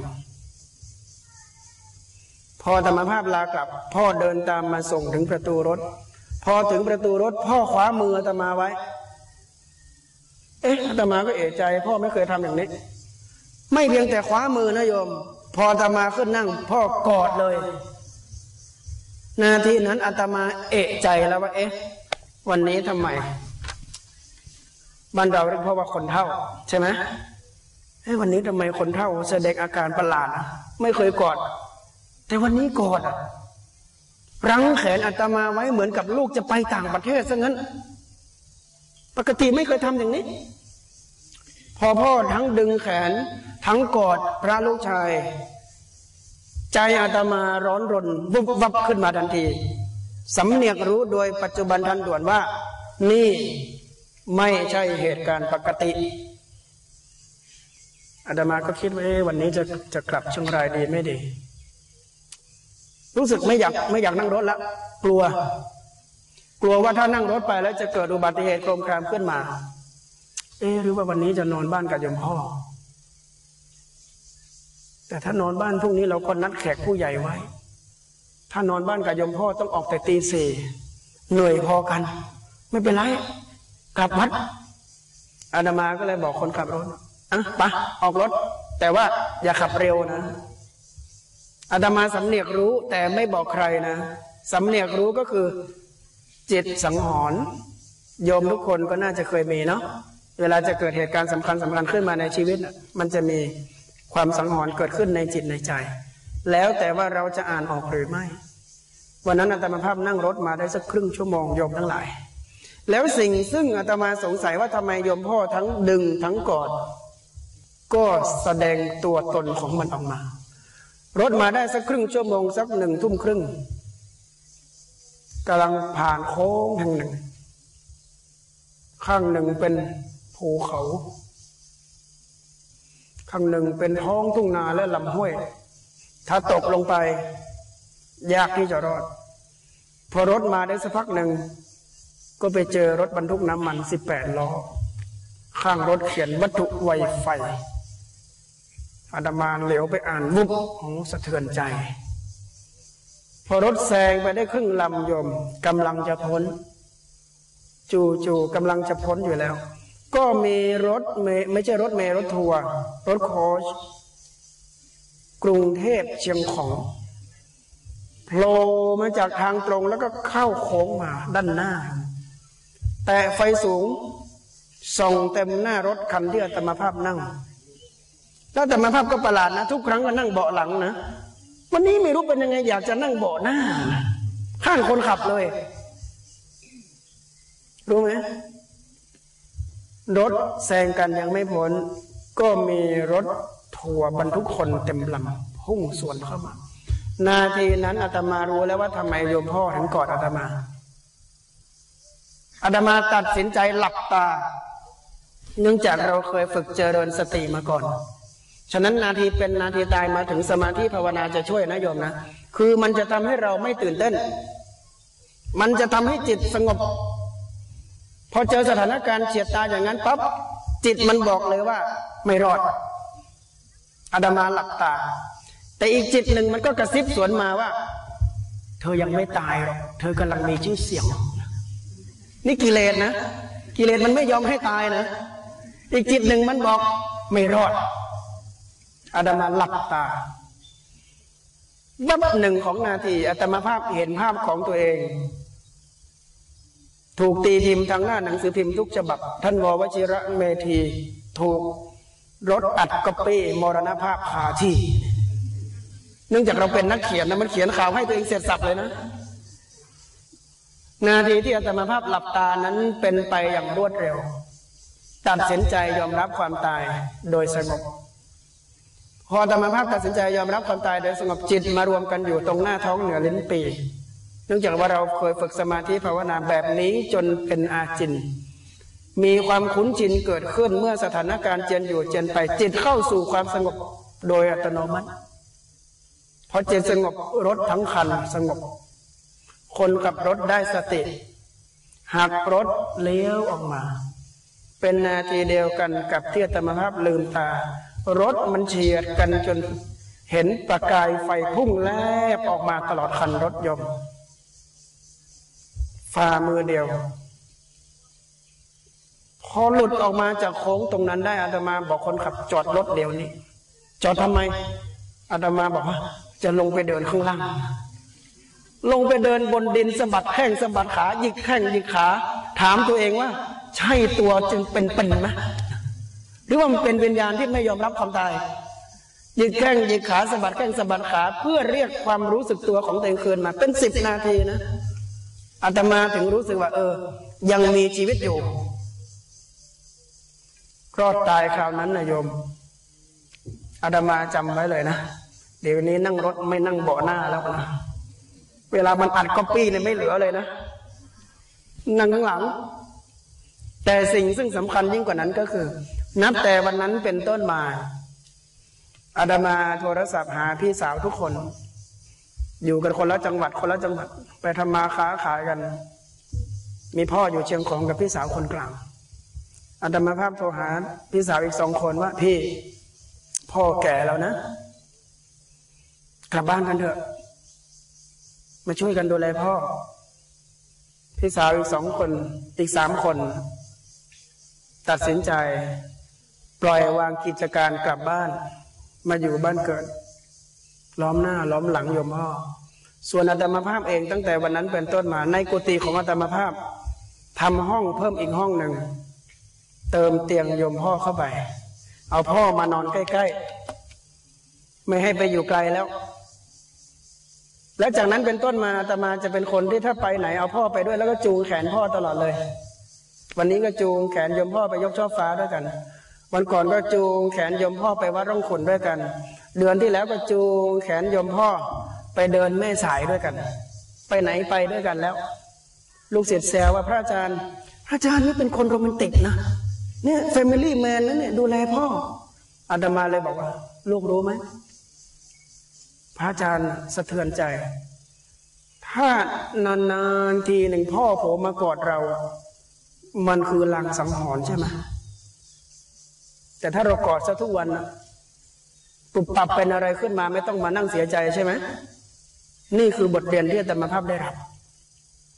พอธรรมภาพลากลับพ่อเดินตามมาส่งถึงประตูรถพอถึงประตูรถพ่อคว้ามืออาตมาไว้เอ๊ะอาตมาก็เอะใจพ่อไม่เคยทำอย่างนี้ไม่เพียงแต่คว้ามือนะโยมพออาตมาขึ้นนั่งพ่อกอดเลยนาทีนั้นอาตมาเอะใจแล้วว่าเอ๊ะวันนี้ทำไมบ้านเราเรียกพ่อว่าคนเฒ่าใช่ไหมเฮ้ยวันนี้ทำไมคนเฒ่าแสดงอาการประหลาดไม่เคยกอดแต่วันนี้กอดรั้งแขนอาตมาไว้เหมือนกับลูกจะไปต่างประเทศซะงั้นปกติไม่เคยทำอย่างนี้พอพ่อทั้งดึงแขนทั้งกอดพระลูกชายใจอาตมาร้อนรนวุบวับขึ้นมาทันทีสำเนียกรู้โดยปัจจุบันทันด่วนว่านี่ไม่ใช่เหตุการณ์ปกติอาตมาก็คิดว่าวันนี้จะจะกลับเชียงรายดีไม่ดีรู้สึกไม่อยากไม่อยากนั่งรถแล้วกลัวกลัวว่าถ้านั่งรถไปแล้วจะเกิดอุบัติเหตุโครมครามขึ้นมาเอ๊ะหรือว่าวันนี้จะนอนบ้านกับยมพ่อแต่ถ้านอนบ้านพรุ่งนี้เราก็นัดแขกผู้ใหญ่ไว้ถ้านอนบ้านกับยมพ่อต้องออกแต่ตีสี่เหนื่อยพอกันไม่เป็นไรกลับวัดอาตมาก็เลยบอกคนขับรถอ่ะไปออกรถแต่ว่าอย่าขับเร็วนะอาตมาสำเนียกรู้แต่ไม่บอกใครนะสำเนียกรู้ก็คือจิตสังหรณ์โยมทุกคนก็น่าจะเคยมีเนาะเวลาจะเกิดเหตุการณ์สำคัญสำคัญขึ้นมาในชีวิตมันจะมีความสังหรณ์เกิดขึ้นในจิตในใจแล้วแต่ว่าเราจะอ่านออกหรือไม่วันนั้นอาตมาภาพนั่งรถมาได้สักครึ่งชั่วโมงโยมทั้งหลายแล้วสิ่งซึ่งอาตมาสงสัยว่าทำไมโยมพ่อทั้งดึงทั้งกอดก็แสดงตัวตนของมันออกมารถมาได้สักครึ่งชั่วโมงสักหนึ่งทุ่มครึ่งกำลังผ่านโค้งแห่งหนึ่งข้างหนึ่งเป็นภูเขาข้างหนึ่งเป็นท้องทุ่งนาและลำห้วยถ้าตกลงไปยากที่จะรอดพอรถมาได้สักพักหนึ่งก็ไปเจอรถบรรทุกน้ำมันสิบแปดล้อข้างรถเขียนวัตถุไวไฟอาตมาเหลียวไปอ่านวุบของสะเทือนใจพอรถแซงไปได้ครึ่งลำโยมกำลังจะพ้นจู่ๆกำลังจะพ้นอยู่แล้วก็มีรถเมย์ไม่ใช่รถเมย์รถทัวร์รถโค้ชกรุงเทพเชียงของโผล่มาจากทางตรงแล้วก็เข้าโค้งมาด้านหน้าแต่ไฟสูงส่องเต็มหน้ารถคันที่อาตมาภาพนั่งแล้วอาตมาภาพก็ประหลาดนะทุกครั้งก็นั่งเบาะหลังนะวันนี้ไม่รู้เป็นยังไงอยากจะนั่งเบาะหน้าข้างคนขับเลยรู้ไหมรถแซงกันยังไม่พ้นก็มีรถทัวร์บรรทุกคนเต็มลำพุ่งสวนเข้ามานาทีนั้นอาตมารู้แล้วว่าทำไมโยมพ่อถึงกอดอาตมาอาตมาตัดสินใจหลับตาเนื่องจากเราเคยฝึกเจริญสติมาก่อนฉะนั้นนาทีเป็นนาทีตายมาถึงสมาธิภาวนาจะช่วยนะโยมนะคือมันจะทำให้เราไม่ตื่นเต้นมันจะทำให้จิตสงบพอเจอสถานการณ์เฉียดตายอย่างนั้นปั๊บจิตมันบอกเลยว่าไม่รอดอาตมาหลับตาแต่อีกจิตหนึ่งมันก็กระซิบสวนมาว่าเธอยังไม่ตายหรอกเธอกำลังมีชื่อเสียงนี่กิเลสนะกิเลสมันไม่ยอมให้ตายนะอีกจิตหนึ่งมันบอกไม่รอดอาตมาหลับตาบับหนึ่งของนาทีอาตมาภาพเห็นภาพของตัวเองถูกตีพิมพ์ทางหน้าหนังสือพิมพ์ทุกฉบับท่านววชิระเมธีถูกรถอัดก๊อปปี้มรณภาพคาที่เนื่องจากเราเป็นนักเขียนนะมันเขียนข่าวให้ตัวเองเสร็จสับเลยนะนาทีที่อาตมาภาพหลับตานั้นเป็นไปอย่างรวดเร็วตัดสินใจยอมรับความตายโดยสงบพออาตมาภาพตัดสินใจยอมรับความตายโดยสงบจิตมารวมกันอยู่ตรงหน้าท้องเหนือลิ้นปี่เนื่องจากว่าเราเคยฝึกสมาธิภาวนาแบบนี้จนเป็นอาจินมีความคุ้นชินเกิดขึ้นเมื่อสถานการณ์เจียนอยู่เจียนไปจิตเข้าสู่ความสงบโดยอัตโนมัติพอจิตสงบรถทั้งคันสงบคนขับรถได้สติหักรถเลี้ยวออกมาเป็นนาทีเดียวกันกับที่อาตมาภาพลืมตารถมันเฉียดกันจนเห็นประกายไฟพุ่งแลบออกมาตลอดคันรถยนต์ฝ่ามือเดียวพอหลุดออกมาจากโค้งตรงนั้นได้อาตมาบอกคนขับจอดรถเดี๋ยวนี้จอดทำไมอาตมาบอกว่าจะลงไปเดินข้างล่างลงไปเดินบนดินสะบัดแข้งสะบัดขาหยิกแข้งหยิกขาถามตัวเองว่าใช่ตัวจึงเป็นเป็นไหมหรือว่ามันเป็นวิญญาณที่ไม่ยอมรับความตายหยิกแข้งหยิกขาสะบัดแข้งสะบัดขาเพื่อเรียกความรู้สึกตัวของตัวเองคืนมาเป็นสิบนาทีนะอาตมาถึงรู้สึกว่าเออยังมีชีวิตอยู่รอดตายคราวนั้นนะโยมอาตมาจำไว้เลยนะเดี๋ยวนี้นั่งรถไม่นั่งเบาะหน้าแล้วนะเวลามันอัดก๊อปปี้เนี่ยไม่เหลือเลยนะนั่งข้างหลังแต่สิ่งซึ่งสำคัญยิ่งกว่านั้นก็คือนับแต่วันนั้นเป็นต้นมาอาตมาโทรศัพท์หาพี่สาวทุกคนอยู่กันคนละจังหวัดคนละจังหวัดไปทำมาค้าขายกันมีพ่ออยู่เชียงของกับพี่สาวคนกลางอาตมาภาพโทรหาพี่สาวอีกสองคนว่าพี่พ่อแก่แล้วนะกลับบ้านกันเถอะมาช่วยกันดูแลพ่อพี่สาวอีกสองคนอีกสามคนตัดสินใจปล่อยวางกิจการกลับบ้านมาอยู่บ้านเกิดล้อมหน้าล้อมหลังโยมพ่อส่วนอาตมาภาพเองตั้งแต่วันนั้นเป็นต้นมาในกุฏิของอาตมาภาพทำห้องเพิ่มอีกห้องหนึ่งเติมเตียงโยมพ่อเข้าไปเอาพ่อมานอนใกล้ๆไม่ให้ไปอยู่ไกลแล้วและจากนั้นเป็นต้นมาอาตมาจะเป็นคนที่ถ้าไปไหนเอาพ่อไปด้วยแล้วก็จูงแขนพ่อตลอดเลยวันนี้ก็จูงแขนโยมพ่อไปยกช่อฟ้าด้วยกันวันก่อนก็จูงแขนโยมพ่อไปวัดร่องขุ่นด้วยกันเดือนที่แล้วก็จูงแขนโยมพ่อไปเดินแม่สายด้วยกันไปไหนไปด้วยกันแล้วลูกศิษย์แซวว่าพระอาจารย์พระอาจารย์นี่เป็นคนโรแมนติกนะเนี่ยแฟมิลี่แมนแล้วเนี่ยดูแลพ่ออาตมาเลยบอกว่าลูกรู้ไหมพระอาจารย์สะเทือนใจถ้านานๆทีหนึ่งพ่อผมมากอดเรามันคือลางสังหรณ์ใช่ไหมแต่ถ้าเรากอดซะทุกวันปุบปับเป็นอะไรขึ้นมาไม่ต้องมานั่งเสียใจใช่ไหมนี่คือบทเรียนที่อาตมาภาพได้รับ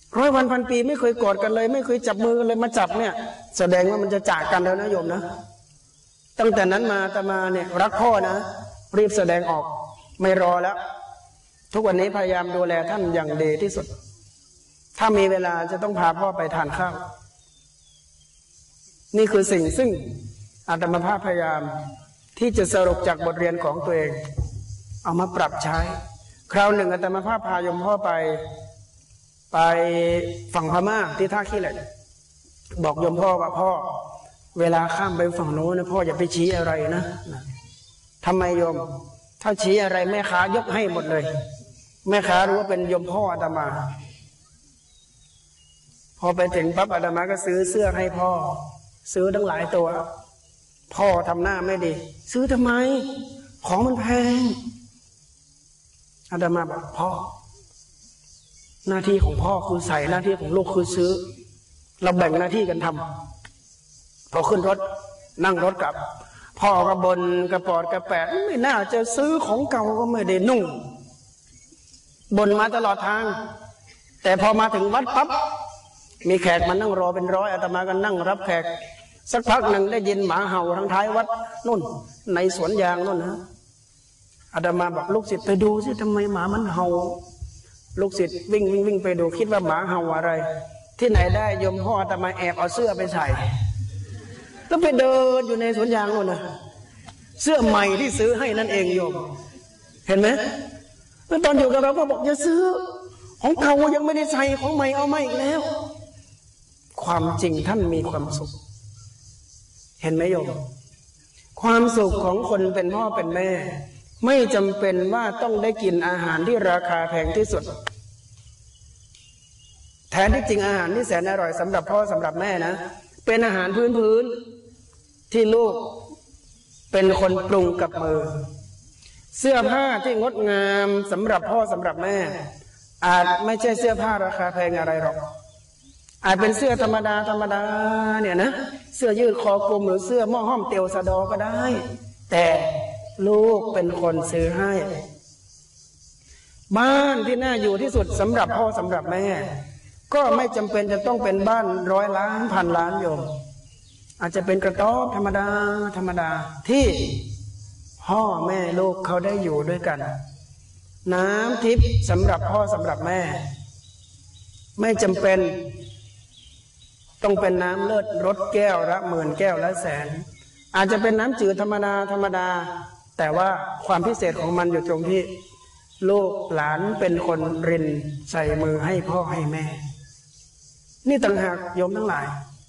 ร้อยวันพันปีไม่เคยกอดกันเลยไม่เคยจับมือกันเลยมาจับเนี่ยแสดงว่ามันจะจากกันแล้วนะโยมนะตั้งแต่นั้นมาอาตมาเนี่ยรักพ่อนะรีบแสดงออกไม่รอแล้วทุกวันนี้พยายามดูแลท่านอย่างดีที่สุดถ้ามีเวลาจะต้องพาพ่อไปทานข้าวนี่คือสิ่งซึ่งอาตมาภาพพยายามที่จะสรุปจากบทเรียนของตัวเองเอามาปรับใช้คราวหนึ่งอาตมาภาพพายมพ่อไปไปฝั่งพม่าที่ท่าขี้เหล็กบอกโยมพ่อว่าพ่อเวลาข้ามไปฝั่งโน้นนะพ่ออย่าไปชี้อะไรนะทำไมโยมถ้าชี้อะไรแม่ค้ายกให้หมดเลยแม่ค้ารู้ว่าเป็นโยมพ่ออาตมาพอไปถึงปั๊บอาตมาก็ซื้อเสื้อให้พ่อซื้อตั้งหลายตัวพ่อทำหน้าไม่ดีซื้อทำไมของมันแพงอาตมาบอกพ่อหน้าที่ของพ่อคือใส่หน้าที่ของลูกคือซื้อเราแบ่งหน้าที่กันทำพอขึ้นรถนั่งรถกลับพ่อก็บนกระปอดกระแปะไม่น่าจะซื้อของเก่าก็ไม่ได้นุ่งบนมาตลอดทางแต่พอมาถึงวัดปั๊บมีแขกมานั่งรอเป็นร้อยอาตมาก็นั่งรับแขกสักพักหนึ่งได้ยินหมาเห่าทางท้ายวัดนู่นในสวนยางนู่นนะอาตมาบอกลูกศิษย์ไปดูสิทำไมหมามันเห่าลูกศิษย์วิ่งวิ่งวิ่งไปดูคิดว่าหมาเห่าอะไรที่ไหนได้โยมพ่ออาตมาแอบเอาเสื้อไปใส่แล้วไปเดินอยู่ในสวนยางนู่นนะเสื้อใหม่ที่ซื้อให้นั่นเองโยมเห็นไหมเมื่อตอนอยู่กับเราก็บอกอย่าซื้อของเก่ายังไม่ได้ใส่ของใหม่เอามาอีกแล้วความจริงท่านมีความสุขเห็นไหมโยมความสุขของคนเป็นพ่อเป็นแม่ไม่จำเป็นว่าต้องได้กินอาหารที่ราคาแพงที่สุดแท้ที่จริงอาหารที่แสนอร่อยสำหรับพ่อสำหรับแม่นะเป็นอาหารพื้นๆที่ลูกเป็นคนปรุงกับมือเสื้อผ้าที่งดงามสำหรับพ่อสำหรับแม่อาจไม่ใช่เสื้อผ้าราคาแพงอะไรหรอกอาจเป็นเสื้อธรรมดาธรรมดาเนี่ยนะเสื้อยืดคอกลมหรือเสื้อหม้อห้อมเตียวสะดอก็ได้แต่ลูกเป็นคนซื้อให้บ้านที่น่าอยู่ที่สุดสำหรับพ่อสำหรับแม่ก็ไม่จำเป็นจะต้องเป็นบ้านร้อยล้านพันล้านโยมอาจจะเป็นกระต๊อบธรรมดาธรรมดาที่พ่อแม่ลูกเขาได้อยู่ด้วยกันน้ำทิพย์สำหรับพ่อสำหรับแม่ไม่จำเป็นต้องเป็นน้ำเลิศรสแก้วละหมื่นแก้วละแสนอาจจะเป็นน้ำจืดธรรมดาธรรมดาแต่ว่าความพิเศษของมันอยู่ตรงที่ลูกหลานเป็นคนรินใส่มือให้พ่อให้แม่นี่ต่างหากโยมทั้งหลาย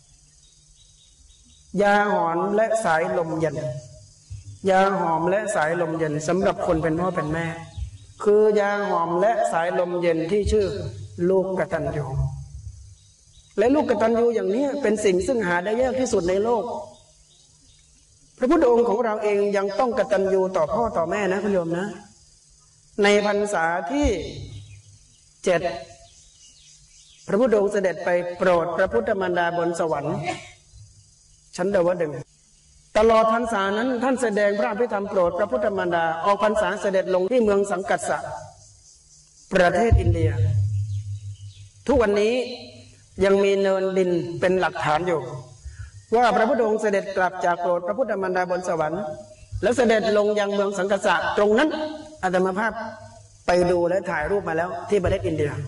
ยาหอมและสายลมเย็นยาหอมและสายลมเย็นสำหรับคนเป็นพ่อเป็นแม่คือยาหอมและสายลมเย็นที่ชื่อลูกกตัญญูและลูกกตัญญูอย่างนี้เป็นสิ่งซึ่งหาได้ยากที่สุดในโลกพระพุทธองค์ของเราเองยังต้องกตัญญูต่อพ่อต่อแม่นะคุณโยมนะในพรรษาที่เจ็ดพระพุทธองค์เสด็จไปโปรดพระพุทธมารดาบนสวรรค์ชั้นดาวดึงส์ตลอดพรรษานั้นท่านแสดงพระอภิธรรมโปรดพระพุทธมารดาออกพรรษาเสด็จลงที่เมืองสังกัสสะประเทศอินเดียทุกวันนี้ยังมีเนินดินเป็นหลักฐานอยู่ว่าพระพุทธองค์เสด็จกลับจากโปรดพระพุทธมารดาบนสวรรค์แล้วเสด็จลงยังเมืองสังกัสสะตรงนั้นอาตมาภาพไปดูและถ่ายรูปมาแล้วที่ประเทศอินเดีย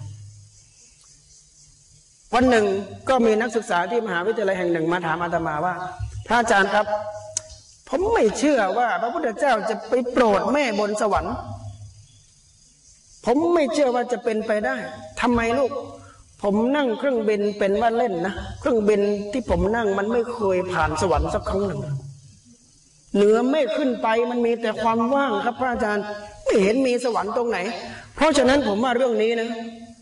วันหนึ่งก็มีนักศึกษาที่มหาวิทยาลัยแห่งหนึ่งมาถามอาตมาว่าพระอาจารย์ครับผมไม่เชื่อว่าพระพุทธเจ้าจะไปโปรดแม่บนสวรรค์ผมไม่เชื่อว่าจะเป็นไปได้ทำไมลูกผมนั่งเครื่องบินเป็นว่าเล่นนะเครื่องบินที่ผมนั่งมันไม่เคยผ่านสวรรค์สักครั้งหนึ่งเหนือไม่ขึ้นไปมันมีแต่ความว่างครับพระอาจารย์ไม่เห็นมีสวรรค์ตรงไหนเพราะฉะนั้นผมว่าเรื่องนี้นะ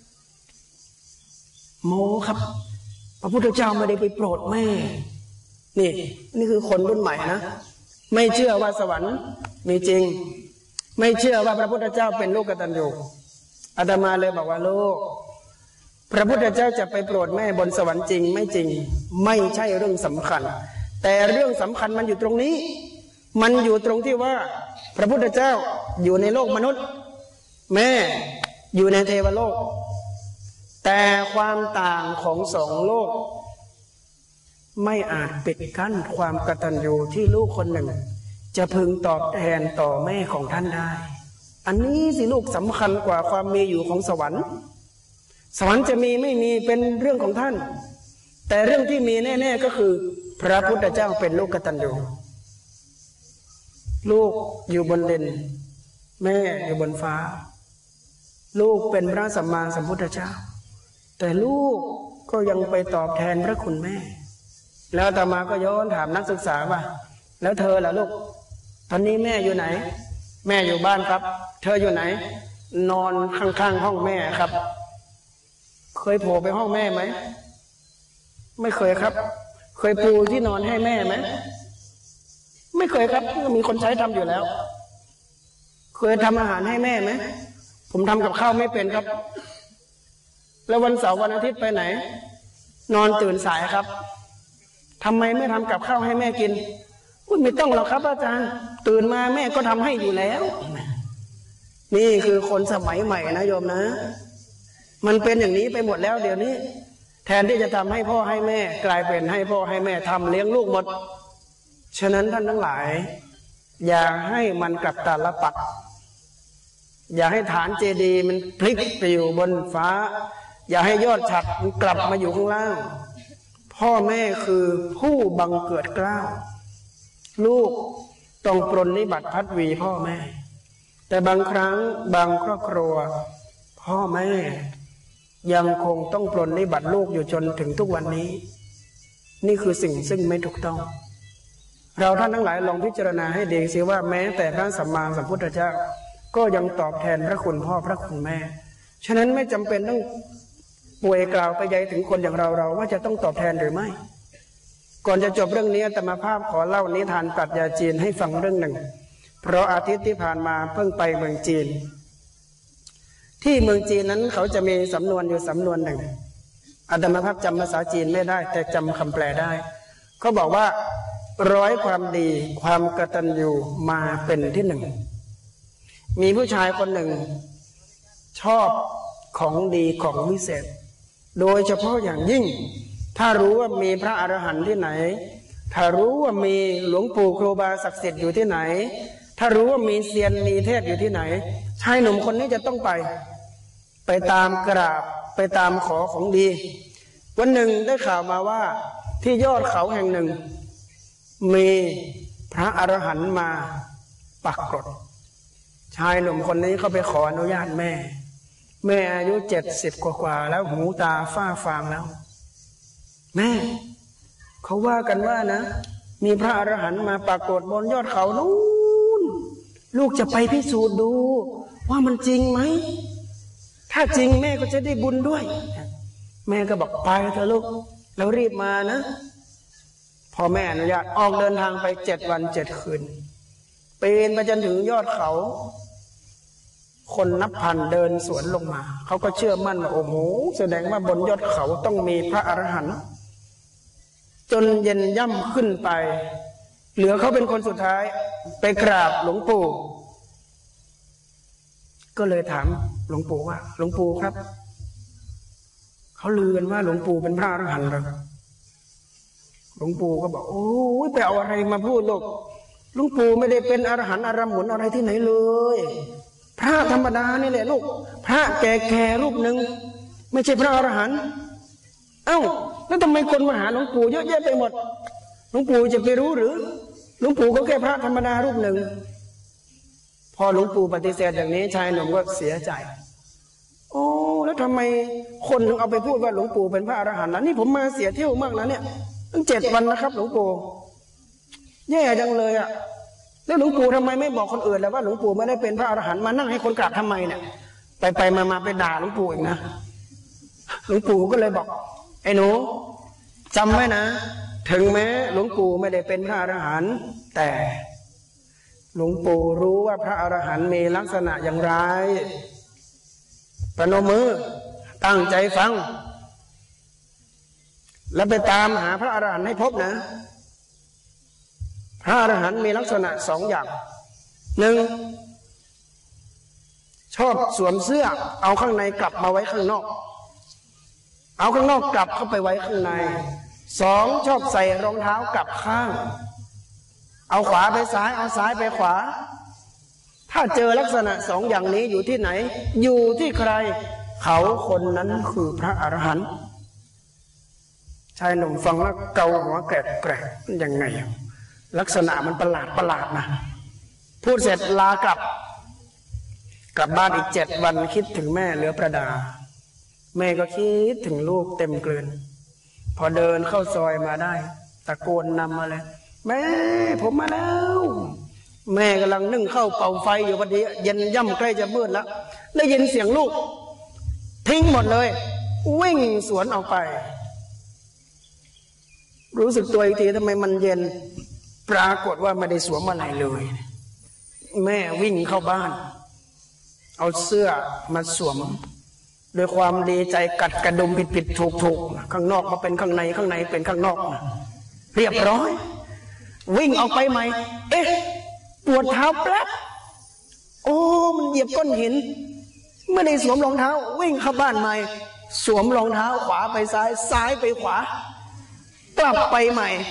โมครับพระพุทธเจ้าไม่ได้ไปโปรดแม่นี่นี่คือคนรุ่นใหม่นะไม่เชื่อว่าสวรรค์มีจริงไม่เชื่อว่าพระพุทธเจ้าเป็นลูกกตัญญูอาตมาเลยบอกว่าลูกพระพุทธเจ้าจะไปโปรดแม่บนสวรรค์จริงไม่จริงไม่ใช่เรื่องสำคัญแต่เรื่องสำคัญมันอยู่ตรงนี้มันอยู่ตรงที่ว่าพระพุทธเจ้าอยู่ในโลกมนุษย์แม่อยู่ในเทวโลกแต่ความต่างของสองโลกไม่อาจปิดกั้นความกตัญญูที่ลูกคนหนึ่งจะพึงตอบแทนต่อแม่ของท่านได้อันนี้สิลูกสำคัญกว่าความมีอยู่ของสวรรค์สวรรค์จะมีไม่มีเป็นเรื่องของท่านแต่เรื่องที่มีแน่ๆก็คือพระพุทธเจ้าเป็นลูกกตัญญูลูกอยู่บนดินแม่อยู่บนฟ้าลูกเป็นพระสัมมาสัมพุทธเจ้าแต่ลูกก็ยังไปตอบแทนพระคุณแม่แล้วอาตมาก็ย้อนถามนักศึกษาว่าแล้วเธอล่ะลูกตอนนี้แม่อยู่ไหนแม่อยู่บ้านครับเธออยู่ไหนนอนข้างๆห้องแม่ครับเคยโผล่ไปห้องแม่ไหมไม่เคยครับเคยปูที่นอนให้แม่ไหมไม่เคยครับมีคนใช้ทำอยู่แล้วเคยทำอาหารให้แม่ไหมผมทำกับข้าวไม่เป็นครับแล้ววันเสาร์วันอาทิตย์ไปไหนนอนตื่นสายครับทำไมไม่ทำกับข้าวให้แม่กินอุ๊ยไม่ต้องหรอกครับอาจารย์ตื่นมาแม่ก็ทำให้อยู่แล้วนี่คือคนสมัยใหม่นะโยมนะมันเป็นอย่างนี้ไปหมดแล้วเดี๋ยวนี้แทนที่จะทำให้พ่อให้แม่กลายเป็นให้พ่อให้แม่ทำเลี้ยงลูกหมดฉะนั้นท่านทั้งหลายอย่าให้มันกลับตาลปัดอย่าให้ฐานเจดีย์มันพลิกไปอยู่บนฟ้าอย่าให้ยอดฉัตรมันกลับมาอยู่ข้างล่างพ่อแม่คือผู้บังเกิดเกล้าลูกต้องปรนนิบัติพัดวีพ่อแม่แต่บางครั้งบางครอบครัวพ่อแม่ยังคงต้องปรนนิบัติลูกอยู่จนถึงทุกวันนี้นี่คือสิ่งซึ่งไม่ถูกต้องเราท่านทั้งหลายลองพิจารณาให้ดีสิว่าแม้แต่พระสัมมาสัมพุทธเจ้าก็ยังตอบแทนพระคุณพ่อพระคุณแม่ฉะนั้นไม่จำเป็นต้องป่วยกล่าวไปใหญ่ถึงคนอย่างเราเราว่าจะต้องตอบแทนหรือไม่ก่อนจะจบเรื่องนี้อาตมาภาพขอเล่านิทานปรัชญาจีนให้ฟังเรื่องหนึ่งเพราะอาทิตย์ที่ผ่านมาเพิ่งไปเมืองจีนที่เมืองจีนนั้นเขาจะมีสำนวนอยู่สำนวนหนึ่งอาตมาภาพจำภาษาจีนไม่ได้แต่จำคำแปลได้เขาบอกว่าร้อยความดีความกตัญญูมาเป็นที่หนึ่งมีผู้ชายคนหนึ่งชอบของดีของวิเศษโดยเฉพาะอย่างยิ่งถ้ารู้ว่ามีพระอรหันต์ที่ไหนถ้ารู้ว่ามีหลวงปู่ครูบาศักดิ์สิทธิ์อยู่ที่ไหนถ้ารู้ว่ามีเซียนมีเทพอยู่ที่ไหนชายหนุ่มคนนี้จะต้องไปไปตามกราบไปตามขอของดีวันหนึ่งได้ข่าวมาว่าที่ยอดเขาแห่งหนึ่งมีพระอรหันต์มาปักกรดชายหนุ่มคนนี้เขาไปขออนุญาตแม่แม่อายุเจ็ดสิบกว่าๆแล้วหูตาฝ้าฟางแล้วแม่เขาว่ากันว่านะมีพระอรหันต์มาปรากฏบนยอดเขานู้นลูกจะไปพิสูจน์ดูว่ามันจริงไหมถ้าจริงแม่ก็จะได้บุญด้วยแม่ก็บอกไปเถอะลูกแล้วรีบมานะพอแม่อนุญาตออกเดินทางไปเจ็ดวันเจ็ดคืนปีนไปจนถึงยอดเขาคนนับพันเดินสวนลงมาเขาก็เชื่อมั่นว่าโอ้โหแสดงว่าบนยอดเขาต้องมีพระอรหันต์จนเย็นย่ำขึ้นไปเหลือเขาเป็นคนสุดท้ายไปกราบหลวงปู่ก็เลยถามหลวงปู่ว่าหลวงปู่ครับเขาลือกันว่าหลวงปู่เป็นพระอรหันต์หรอหลวงปู่ก็บอกโอ้ยไปเอาอะไรมาพูดลูกหลวงปู่ไม่ได้เป็นอรหันต์อรหมุนอะไรที่ไหนเลยพระธรรมดานี่แหละลูกพระแก่ๆรูปหนึ่งไม่ใช่พระอรหันต์เอ้าแล้วทำไมคนมาหาหลวงปู่เยอะแยะไปหมดหลวงปู่จะไปรู้หรือหลวงปู่ก็แค่พระธรรมดารูปหนึ่งพอหลวงปู่ปฏิเสธอย่างนี้ชายหนุ่มก็เสียใจโอ้แล้วทำไมคนถึงเอาไปพูดว่าหลวงปู่เป็นพระอรหันต์ล่ะนี่ผมมาเสียเที่ยวมากนะเนี่ยตั้งเจ็ดวันนะครับหลวงปู่แย่จังเลยอ่ะแล้วหลวงปู่ทำไมไม่บอกคนอื่นแล้วว่าหลวงปู่ไม่ได้เป็นพระอรหันต์มานั่งให้คนกราบทำไมเนี่ยไปไปมามาไปด่าหลวงปู่อีกนะหลวงปู่ก็เลยบอกไอ้หนูจำไว้นะถึงแม้หลวงปู่ไม่ได้เป็นพระอรหันต์แต่หลวงปู่รู้ว่าพระอรหันต์มีลักษณะอย่างไรประนมมือตั้งใจฟังแล้วไปตามหาพระอรหันต์ให้พบนะพระอรหันต์มีลักษณะสองอย่างหนึ่งชอบสวมเสื้อเอาข้างในกลับมาไว้ข้างนอกเอาข้างนอกกลับเข้าไปไว้ข้างในสองชอบใส่รองเท้ากลับข้างเอาขวาไปซ้ายเอาซ้ายไปขวาถ้าเจอลักษณะสองอย่างนี้อยู่ที่ไหนอยู่ที่ใครเขาคนนั้นคือพระอรหันต์ชายหนุ่มฟังแล้วเกาหัวแกรกแกรกยังไงลักษณะมันประหลาดประหลาดนะพูดเสร็จลากลับกลับบ้านอีกเจ็ดวันคิดถึงแม่เหลือประดาแม่ก็คิดถึงลูกเต็มเกลือนพอเดินเข้าซอยมาได้ตะโกนนำมาเลยแม่ผมมาแล้วแม่กำลังนึ่งข้าวเป่าไฟอยู่พอดีเย็นย่ำใกล้จะมืดแล้วได้ยินเสียงลูกทิ้งหมดเลยวิ่งสวนออกไปรู้สึกตัวอีกทีทำไมมันเย็นปรากฏว่าไม่ได้สวมอะไรเลยแม่วิ่งเข้าบ้านเอาเสื้อมาสวมโดยความดีใจกัดกระดุมผิดผิดถูกถูกข้างนอกมาเป็นข้างในข้างในเป็นข้างนอกเรียบร้อยวิ่งออกไปใหม่เอ๊ะปวดเท้าแป๊บโอ้มันเหยียบก้อนหินไม่ได้สวมรองเท้าวิ่งเข้าบ้านใหม่สวมรองเท้าขวาไปซ้ายซ้ายไปขวากลับไปใหม่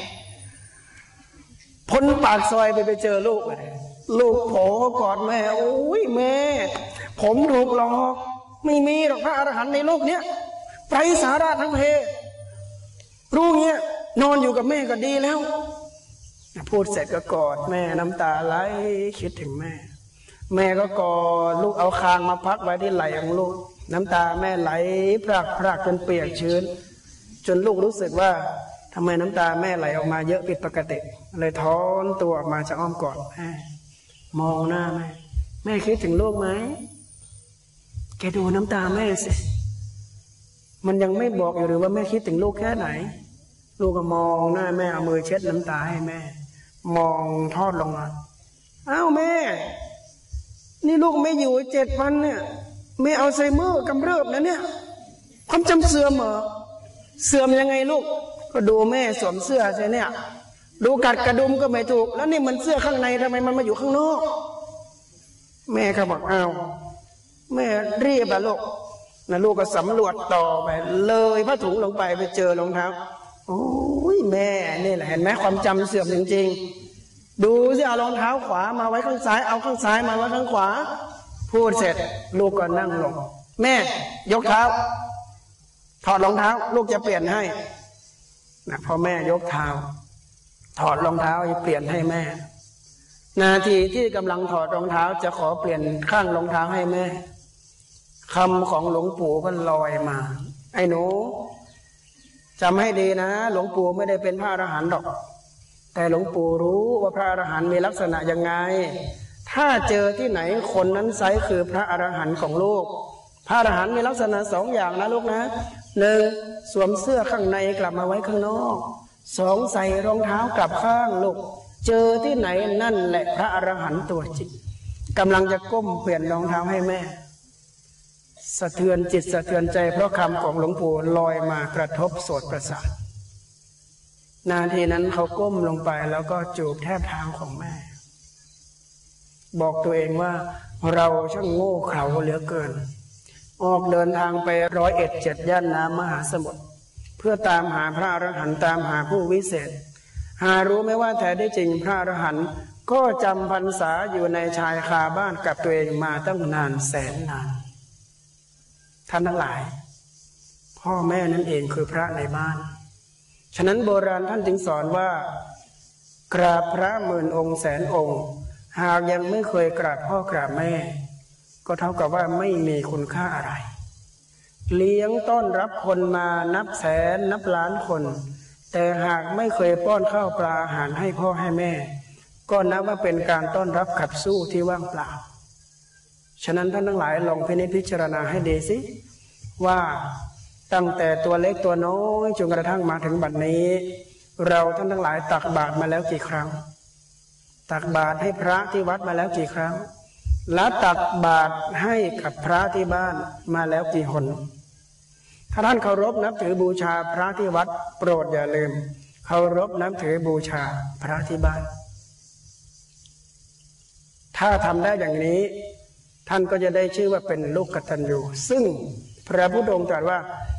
พ้นปากซอยไปไปเจอลูกลูกโผล่กอดแม่โอ้ยแม่ผมถูกหลอกไม่มีหรอกพระอรหันต์ในโลกเนี้ยไร้สาระทั้งเพรู้เงี้ยนอนอยู่กับแม่ก็ดีแล้วพูดเสร็จก็กอดแม่น้ำตาไหลคิดถึงแม่แม่ก็กอดลูกเอาคางมาพักไว้ที่ไหล่ของลูกน้ำตาแม่ไหลพรากพรากจนเปียกชื้นจนลูกรู้สึกว่าทำไมน้ำตาแม่ไหลออกมาเยอะผิดปกติเลยถอนตัวออกมาจากอ้อมกอดแม่มองหน้าแม่แม่คิดถึงลูกไหมแกดูน้ำตาแม่สิมันยังไม่บอกอยู่หรือว่าแม่คิดถึงลูกแค่ไหนลูกก็มองหน้าแม่เอามือเช็ดน้ำตาให้แม่มองทอดลงมาอ้าวแม่นี่ลูกไม่อยู่เจ็ดวันเนี่ยแม่อัลไซเมอร์กำเริบนะเนี่ยความจำเสื่อมเหรอเสื่อมยังไงลูกก็ดูแม่สวมเสื้อใช่เนี่ยดูกัดกระดุมก็ไม่ถูกแล้วนี่มันเสื้อข้างในทำไมมันมาอยู่ข้างนอกแม่ก็บอกอ้าวแม่รีบอะลูกนะลูกก็สำรวจต่อไปเลยผ้าถุงลงไปไปเจอรองเท้าโอ้ยแม่นี่แหละเห็นไหมความจำเสื่อมจริงๆดูสิเอารองเท้าขวามาไว้ข้างซ้ายเอาข้างซ้ายมาไว้ข้างขวาพูดเสร็จลูกก็นั่งลงแม่ยกเท้าถอดรองเท้าลูกจะเปลี่ยนให้นะพอแม่ยกเท้าถอดรองเท้าจะเปลี่ยนให้แม่นาทีที่กำลังถอดรองเท้าจะขอเปลี่ยนข้างรองเท้าให้แม่คำของหลวงปู่ก็ลอยมาไอ้หนูจำให้ดีนะหลวงปู่ไม่ได้เป็นพระอรหันต์หรอกแต่หลวงปู่รู้ว่าพระอรหันต์มีลักษณะยังไงถ้าเจอที่ไหนคนนั้นไซคือพระอรหันต์ของลูกพระอรหันต์มีลักษณะสองอย่างนะลูกนะหนึ่งสวมเสื้อข้างในกลับมาไว้ข้างนอกสองใส่รองเท้ากลับข้างลูกเจอที่ไหนนั่นแหละพระอรหันต์ตัวจริงกำลังจะก้มเปลี่ยนรองเท้าให้แม่สะเทือนจิตสะเทือนใจเพราะคำของหลวงปู่ลอยมากระทบโสตประสาทนาทีนั้นเขาก้มลงไปแล้วก็จูบแทบเท้าของแม่บอกตัวเองว่าเราช่างโง่เขลาเหลือเกินออกเดินทางไปร้อยเอ็ดเจ็ดย่านน้ำมหาสมุทรเพื่อตามหาพระอรหันต์ตามหาผู้วิเศษหารู้ไหมว่าแท้ได้จริงพระอรหันต์ก็จำพรรษาอยู่ในชายคาบ้านกับตัวเองมาตั้งนานแสนนานท่านทั้งหลายพ่อแม่นั่นเองคือพระในบ้านฉะนั้นโบราณท่านจึงสอนว่ากราบพระหมื่นองค์แสนองค์หากยังไม่เคยกราบพ่อกราบแม่ก็เท่ากับว่าไม่มีคุณค่าอะไรเลี้ยงต้อนรับคนมานับแสนนับล้านคนแต่หากไม่เคยป้อนข้าวปลาอาหารให้พ่อให้แม่ก็นับว่าเป็นการต้อนรับขับสู้ที่ว่างเปล่าฉะนั้นท่านทั้งหลายลองพินิจพิจารณาให้ดีสิว่าตั้งแต่ตัวเล็กตัวน้อยจนกระทั่งมาถึงบัดนี้เราท่านทั้งหลายตักบาตรมาแล้วกี่ครั้งตักบาตรให้พระที่วัดมาแล้วกี่ครั้งและตักบาตรให้กับพระที่บ้านมาแล้วกี่หนถ้าท่านเคารพนับถือบูชาพระที่วัดโปรดอย่าลืมเคารพนับถือบูชาพระที่บ้านถ้าทำได้อย่างนี้ท่านก็จะได้ชื่อว่าเป็นลูกกตัญญูซึ่งพระพุทธองค์ตรัสว่า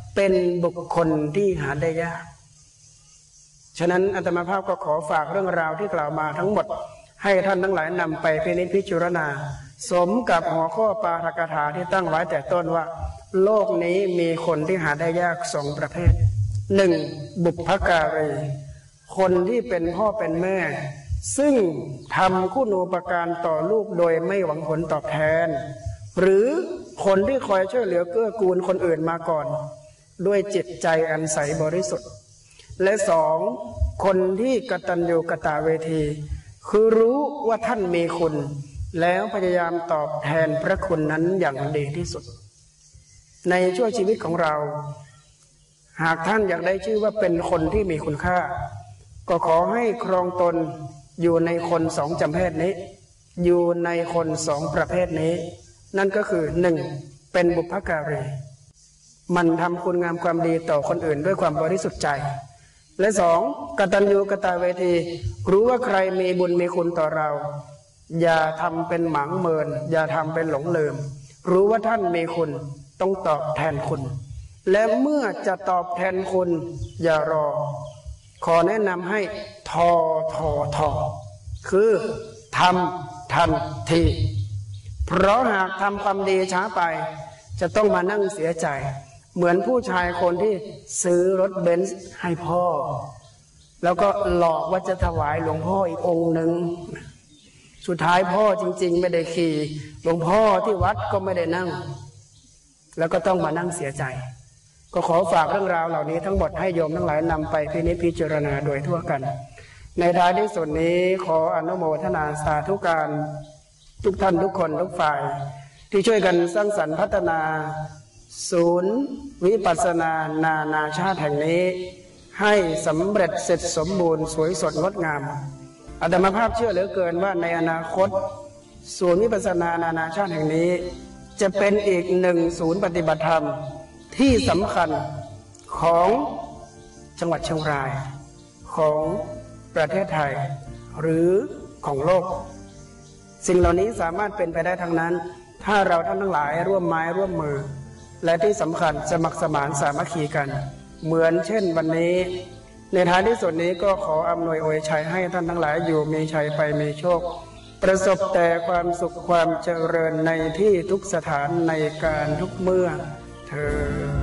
เป็นบุคคลที่หาได้ยากฉะนั้นอาตมาภาพก็ขอฝากเรื่องราวที่กล่าวมาทั้งหมดให้ท่านทั้งหลายนำไปพินิจพิจารณาสมกับหัวข้อปาฐกถาที่ตั้งไว้แต่ต้นว่าโลกนี้มีคนที่หาได้ยากสองประเภทหนึ่งบุพการีคนที่เป็นพ่อเป็นแม่ซึ่งทำคุณูปการต่อลูกโดยไม่หวังผลตอบแทนหรือคนที่คอยช่วยเหลือเกื้อกูลคนอื่นมาก่อนด้วยจิตใจอันใสบริสุทธิ์และสองคนที่กตัญญูกตเวทีคือรู้ว่าท่านมีคุณแล้วพยายามตอบแทนพระคุณนั้นอย่างดีที่สุดในช่วงชีวิตของเราหากท่านอยากได้ชื่อว่าเป็นคนที่มีคุณค่าก็ขอให้ครองตนอยู่ในคนสองจำเพศนี้อยู่ในคนสองประเภทนี้นั่นก็คือหนึ่งเป็นบุพการีมันทำคุณงามความดีต่อคนอื่นด้วยความบริสุทธิ์ใจและสองกตัญญูกตเวทีรู้ว่าใครมีบุญมีคุณต่อเราอย่าทำเป็นหมางเมินอย่าทำเป็นหลงลืมรู้ว่าท่านมีคุณต้องตอบแทนคุณและเมื่อจะตอบแทนคุณอย่ารอขอแนะนำให้ทอทอทอคือทำทันทีเพราะหากทำความดีช้าไปจะต้องมานั่งเสียใจเหมือนผู้ชายคนที่ซื้อรถเบนซ์ให้พ่อแล้วก็หลอกว่าจะถวายหลวงพ่ออีกองค์หนึ่งสุดท้ายพ่อจริงๆไม่ได้ขี่หลวงพ่อที่วัดก็ไม่ได้นั่งแล้วก็ต้องมานั่งเสียใจก็ขอฝากเรื่องราวเหล่านี้ทั้งหมดให้โยมทั้งหลายนำไปพินิจพิจารณาโดยทั่วกันในท้ายที่สุดนี้ขออนุโมทนาสาธุการทุกท่านทุกคนทุกฝ่ายที่ช่วยกันสร้างสรรค์พัฒนาศูนย์วิปัสสนานานาชาติแห่งนี้ให้สำเร็จเสร็จสมบูรณ์สวยสดงดงามอาตมาภาพเชื่อเหลือเกินว่าในอนาคตศูนย์วิปัสสนานานาชาติแห่งนี้จะเป็นอีกหนึ่งศูนย์ปฏิบัติธรรมที่สำคัญของจังหวัดเชียงรายของประเทศไทยหรือของโลกสิ่งเหล่านี้สามารถเป็นไปได้ทั้งนั้นถ้าเราท่านทั้งหลายร่วมไม้ร่วมมือและที่สำคัญสมัครสมานสามัคคีกันเหมือนเช่นวันนี้ในท้ายที่สุดนี้ก็ขออำนวยอวยชัยให้ท่านทั้งหลายอยู่มีชัยไปมีโชคประสบแต่ความสุขความเจริญในที่ทุกสถานในการทุกเมื่อเธอ